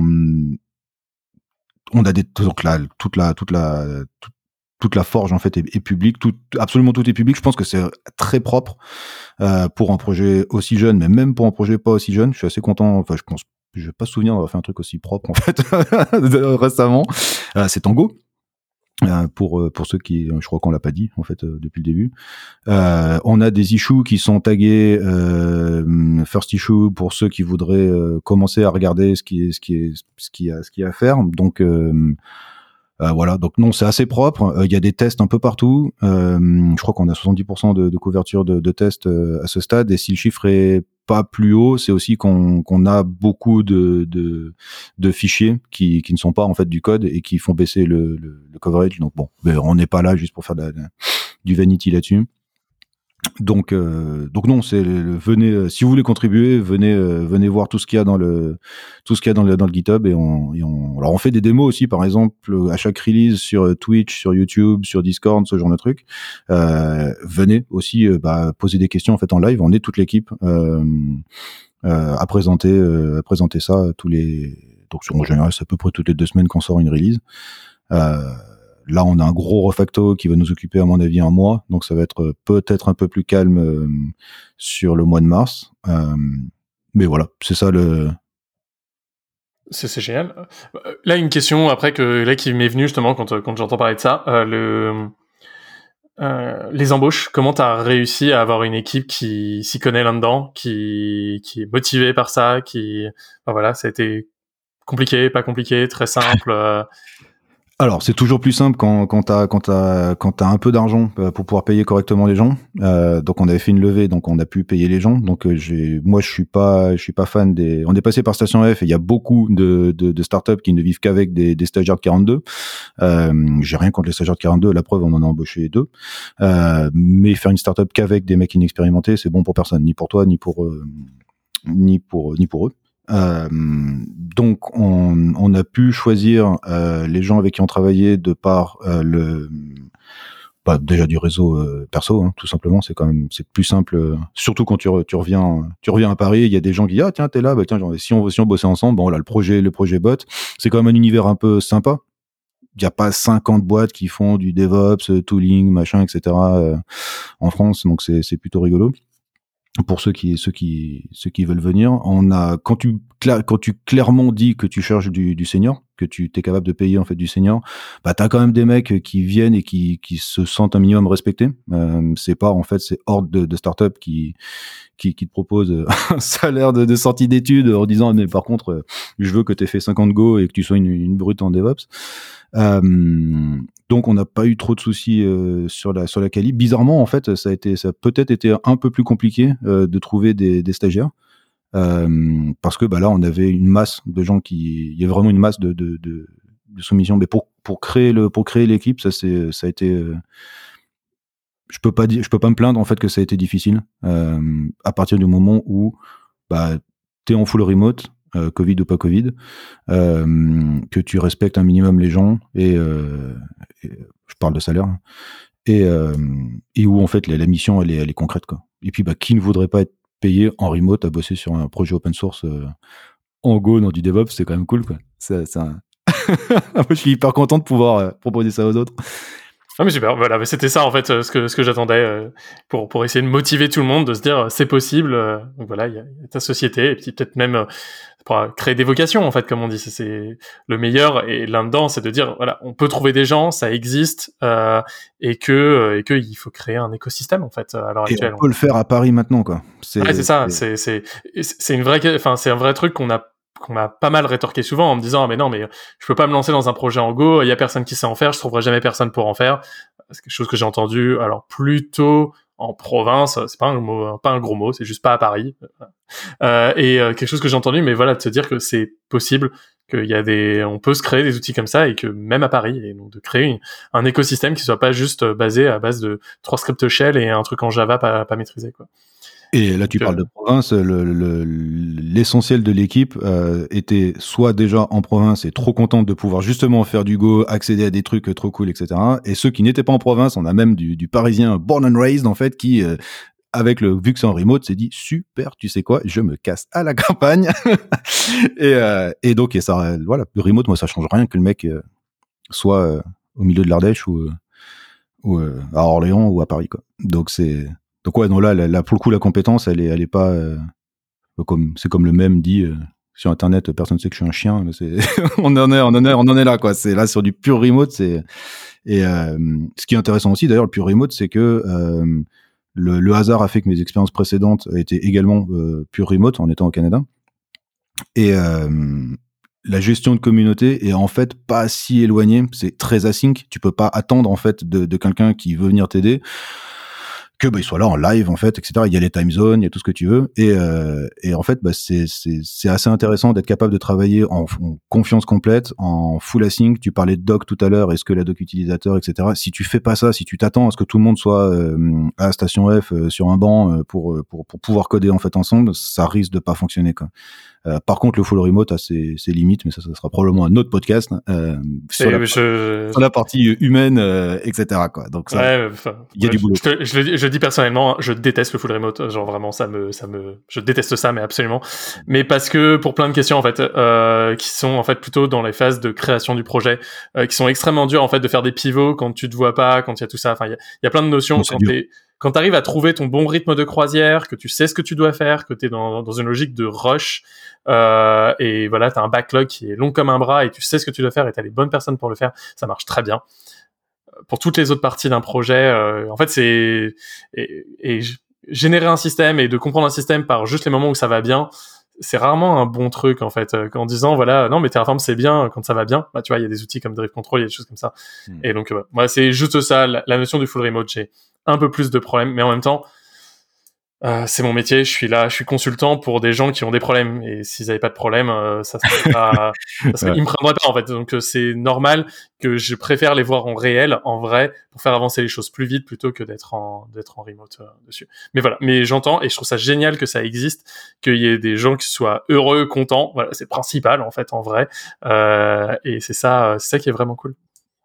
on a des donc là toute la toute la toute, toute la forge en fait est, est publique. Tout absolument tout est public. Je pense que c'est très propre euh, pour un projet aussi jeune, mais même pour un projet pas aussi jeune. Je suis assez content. Enfin je pense je vais pas me souvenir d'avoir fait un truc aussi propre en fait récemment. Euh, c'est Tango. Euh, pour pour ceux qui, je crois qu'on l'a pas dit en fait euh, depuis le début. Euh, on a des issues qui sont tagués euh, first issue pour ceux qui voudraient euh, commencer à regarder ce qui est ce qui est ce qui a ce qu'il y a à faire. Donc euh, euh, voilà, donc non, c'est assez propre. Il euh, y a des tests un peu partout. Euh, je crois qu'on a soixante-dix pour cent de, de couverture de, de tests euh, à ce stade. Et si le chiffre est pas plus haut, c'est aussi qu'on, qu'on a beaucoup de, de, de fichiers qui, qui ne sont pas en fait du code et qui font baisser le, le, le coverage. Donc bon, on n'est pas là juste pour faire de la, de, du vanity là-dessus. Donc, euh, donc non, c'est le, venez. Euh, si vous voulez contribuer, venez, euh, venez voir tout ce qu'il y a dans le, tout ce qu'il y a dans le, dans le GitHub et on, et on. Alors on fait des démos aussi, par exemple, à chaque release sur Twitch, sur YouTube, sur Discord, ce genre de trucs. Euh, venez aussi euh, bah, poser des questions en fait en live. On est toute l'équipe euh, euh, à présenter, euh, à présenter ça tous les. Donc en général, c'est à peu près toutes les deux semaines qu'on sort une release. Euh, Là, on a un gros refacto qui va nous occuper, à mon avis, un mois. Donc, ça va être peut-être un peu plus calme euh, sur le mois de mars. Euh, mais voilà, c'est ça le... C'est, c'est génial. Là, une question, après, que là, qui m'est venue, justement, quand, quand j'entends parler de ça. Euh, le, euh, les embauches, comment tu as réussi à avoir une équipe qui s'y connaît là-dedans, qui, qui est motivée par ça, qui... Enfin, voilà, ça a été compliqué, pas compliqué, très simple euh... Alors, c'est toujours plus simple quand, quand t'as, quand t'as, quand t'as un peu d'argent pour pouvoir payer correctement les gens. Euh, donc, on avait fait une levée, donc on a pu payer les gens. Donc, j'ai, moi, je suis pas, je suis pas fan des. On est passé par Station F et il y a beaucoup de, de, de startups qui ne vivent qu'avec des, des stagiaires de quarante-deux. Euh, j'ai rien contre les stagiaires de quarante-deux. La preuve, on en a embauché deux. Euh, mais faire une startup qu'avec des mecs inexpérimentés, c'est bon pour personne, ni pour toi, ni pour, euh, ni pour, ni pour eux. Euh, donc on, on a pu choisir euh, les gens avec qui on travaillait de par euh, le bah, déjà du réseau euh, perso, hein, tout simplement. C'est quand même c'est plus simple, euh, surtout quand tu, re, tu reviens tu reviens à Paris. Il y a des gens qui disent ah tiens t'es là, bah tiens genre, si on si on bossait ensemble, bon là le projet le projet bot, c'est quand même un univers un peu sympa. Il y a pas cinquante boîtes qui font du DevOps, tooling, machin, et cetera euh, en France, donc c'est c'est plutôt rigolo. Pour ceux qui ceux qui ceux qui veulent venir, on a quand tu quand tu clairement dis que tu cherches du, du senior, que tu t'es capable de payer en fait du senior, bah t'as quand même des mecs qui viennent et qui qui se sentent un minimum respectés. Euh, c'est pas en fait ces hordes de, de start-up qui qui qui te proposent un salaire de, de sortie d'études en disant mais par contre je veux que t'aies fait cinquante go et que tu sois une, une brute en DevOps. Euh, donc on n'a pas eu trop de soucis euh, sur la sur la quali. Bizarrement en fait ça a été ça a peut-être été un peu plus compliqué euh, de trouver des, des stagiaires euh, parce que bah là on avait une masse de gens qui il y a vraiment une masse de de, de, de soumissions. Mais pour pour créer le pour créer l'équipe ça c'est ça a été euh, je peux pas dire je peux pas me plaindre en fait que ça a été difficile euh, à partir du moment où bah t'es en full remote. Euh, Covid ou pas Covid, euh, que tu respectes un minimum les gens et, euh, et je parle de salaire et, euh, et où en fait la, la mission elle est, elle est concrète quoi. Et puis bah qui ne voudrait pas être payé en remote à bosser sur un projet open source euh, en Go dans du DevOps, c'est quand même cool quoi. C'est, c'est un... Moi je suis hyper content de pouvoir euh, proposer ça aux autres. Ah mais super, voilà, mais c'était ça en fait ce que ce que j'attendais euh, pour pour essayer de motiver tout le monde, de se dire c'est possible. Euh, donc voilà, il y, y a ta société et puis peut-être même euh, pour créer des vocations en fait, comme on dit, c'est, c'est le meilleur. Et là-dedans, c'est de dire voilà, on peut trouver des gens, ça existe euh, et que et que il faut créer un écosystème en fait à l'heure et actuelle. On peut le faire à Paris maintenant quoi. C'est ouais, c'est ça, c'est c'est c'est, c'est une vraie, enfin c'est un vrai truc qu'on a qu'on m'a pas mal rétorqué souvent en me disant ah mais non mais je peux pas me lancer dans un projet en Go, il y a personne qui sait en faire, je trouverai jamais personne pour en faire. C'est quelque chose que j'ai entendu alors plutôt en province, c'est pas un mot, pas un gros mot, c'est juste pas à Paris. Euh, et euh, quelque chose que j'ai entendu, mais voilà, de se dire que c'est possible, qu'il y a des, on peut se créer des outils comme ça et que même à Paris, et donc de créer une, un écosystème qui soit pas juste basé à base de trois scripts shell et un truc en Java pas, pas maîtrisé quoi. Et là, tu parles de province. Le, le, l'essentiel de l'équipe euh, était soit déjà en province et trop contente de pouvoir justement faire du Go, accéder à des trucs trop cool, et cetera. Et ceux qui n'étaient pas en province, on a même du, du parisien born and raised en fait qui, euh, avec le vu que c'est en remote, s'est dit super, tu sais quoi, je me casse à la campagne. et, euh, et donc et ça, voilà, le remote, moi, ça change rien que le mec euh, soit euh, au milieu de l'Ardèche ou, euh, ou euh, à Orléans ou à Paris quoi. Donc c'est Donc ouais, non là, là, pour le coup, la compétence, elle est, elle est pas euh, comme, c'est comme le même dit euh, sur Internet. Personne ne sait que je suis un chien. Mais c'est, on en est, on en est, on en est là quoi. C'est là sur du pur remote, c'est Et euh, ce qui est intéressant aussi, d'ailleurs, le pure remote, c'est que euh, le, le hasard a fait que mes expériences précédentes étaient également euh, pure remote en étant au Canada. Et euh, la gestion de communauté est en fait pas si éloignée. C'est très async. Tu peux pas attendre en fait de, de quelqu'un qui veut venir t'aider que bah, il soit là en live en fait, et cetera. Il y a les time zones, il y a tout ce que tu veux, et euh, et en fait bah c'est c'est c'est assez intéressant d'être capable de travailler en, en confiance complète, en full async. Tu parlais de doc tout à l'heure, est-ce que la doc utilisateur, et cetera. Si tu fais pas ça, si tu t'attends à ce que tout le monde soit euh, à station F euh, sur un banc euh, pour pour pour pouvoir coder en fait ensemble, ça risque de pas fonctionner quoi. Euh, par contre, le full remote a ses, ses limites, mais ça, ça sera probablement un autre podcast euh, sur, la, je... sur la partie humaine, euh, et cetera. Quoi. Donc, ça, ouais, enfin, il y a ouais, du boulot. Je, te, je, le, je le dis personnellement, je déteste le full remote. Genre vraiment, ça me, ça me, je déteste ça, mais absolument. Mais parce que pour plein de questions en fait, euh, qui sont en fait plutôt dans les phases de création du projet, euh, qui sont extrêmement dures en fait de faire des pivots quand tu te vois pas, quand il y a tout ça. Enfin, il y a, il y a plein de notions. Bon, quand t'es Quand tu arrives à trouver ton bon rythme de croisière, que tu sais ce que tu dois faire, que tu es dans, dans une logique de rush, euh, et voilà, tu as un backlog qui est long comme un bras et tu sais ce que tu dois faire et tu as les bonnes personnes pour le faire, ça marche très bien. Pour toutes les autres parties d'un projet, euh, en fait, c'est... Et, et générer un système et de comprendre un système par juste les moments où ça va bien, c'est rarement un bon truc, en fait. En disant, voilà, non, mais Terraform, c'est bien quand ça va bien. Bah, tu vois, il y a des outils comme Drive Control, il y a des choses comme ça. Mmh. Et donc, euh, moi, c'est juste ça, la, la notion du full remote, j'ai un peu plus de problèmes, mais en même temps, euh, c'est mon métier, je suis là, je suis consultant pour des gens qui ont des problèmes, et s'ils avaient pas de problème, euh, ça serait pas, ça serait, ouais. Ils me prendraient pas, en fait. Donc, euh, c'est normal que je préfère les voir en réel, en vrai, pour faire avancer les choses plus vite plutôt que d'être en, d'être en remote euh, dessus. Mais voilà. Mais j'entends, et je trouve ça génial que ça existe, qu'il y ait des gens qui soient heureux, contents. Voilà, c'est principal, en fait, en vrai. Euh, et c'est ça, c'est ça qui est vraiment cool.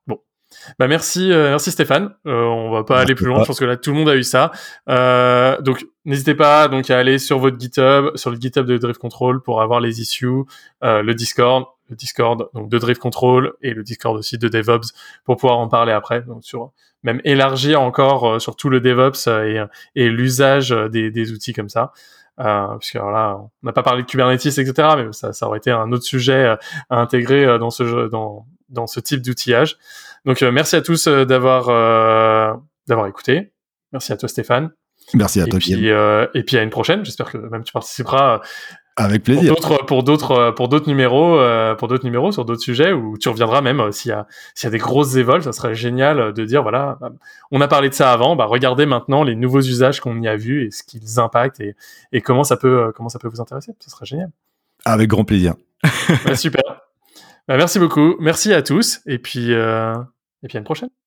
Bah merci, euh, merci Stéphane. Euh, on va pas merci aller plus loin. Pas. Je pense que là tout le monde a eu ça. Euh, donc n'hésitez pas donc à aller sur votre GitHub, sur le GitHub de Drive Control pour avoir les issues, euh, le Discord, le Discord donc de Drive Control et le Discord aussi de DevOps pour pouvoir en parler après. Donc sur même élargir encore euh, sur tout le DevOps euh, et, et l'usage des, des outils comme ça. Euh, puisque alors là, on n'a pas parlé de Kubernetes, et cetera. Mais ça, ça aurait été un autre sujet euh, à intégrer euh, dans ce jeu, dans dans ce type d'outillage. Donc euh, merci à tous euh, d'avoir euh, d'avoir écouté. Merci à toi Stéphane. Merci à et toi. Puis, euh, et puis à une prochaine. J'espère que même tu participeras. Avec plaisir. Pour d'autres pour d'autres pour d'autres numéros euh, pour d'autres numéros sur d'autres sujets où tu reviendras même euh, s'il y a s'il y a des grosses évols, ça serait génial de dire voilà, on a parlé de ça avant, bah regardez maintenant les nouveaux usages qu'on y a vus et ce qu'ils impactent et et comment ça peut comment ça peut vous intéresser. Ça serait génial. Avec grand plaisir. Bah, super. Bah, merci beaucoup. Merci à tous. Et puis, euh, et puis à une prochaine.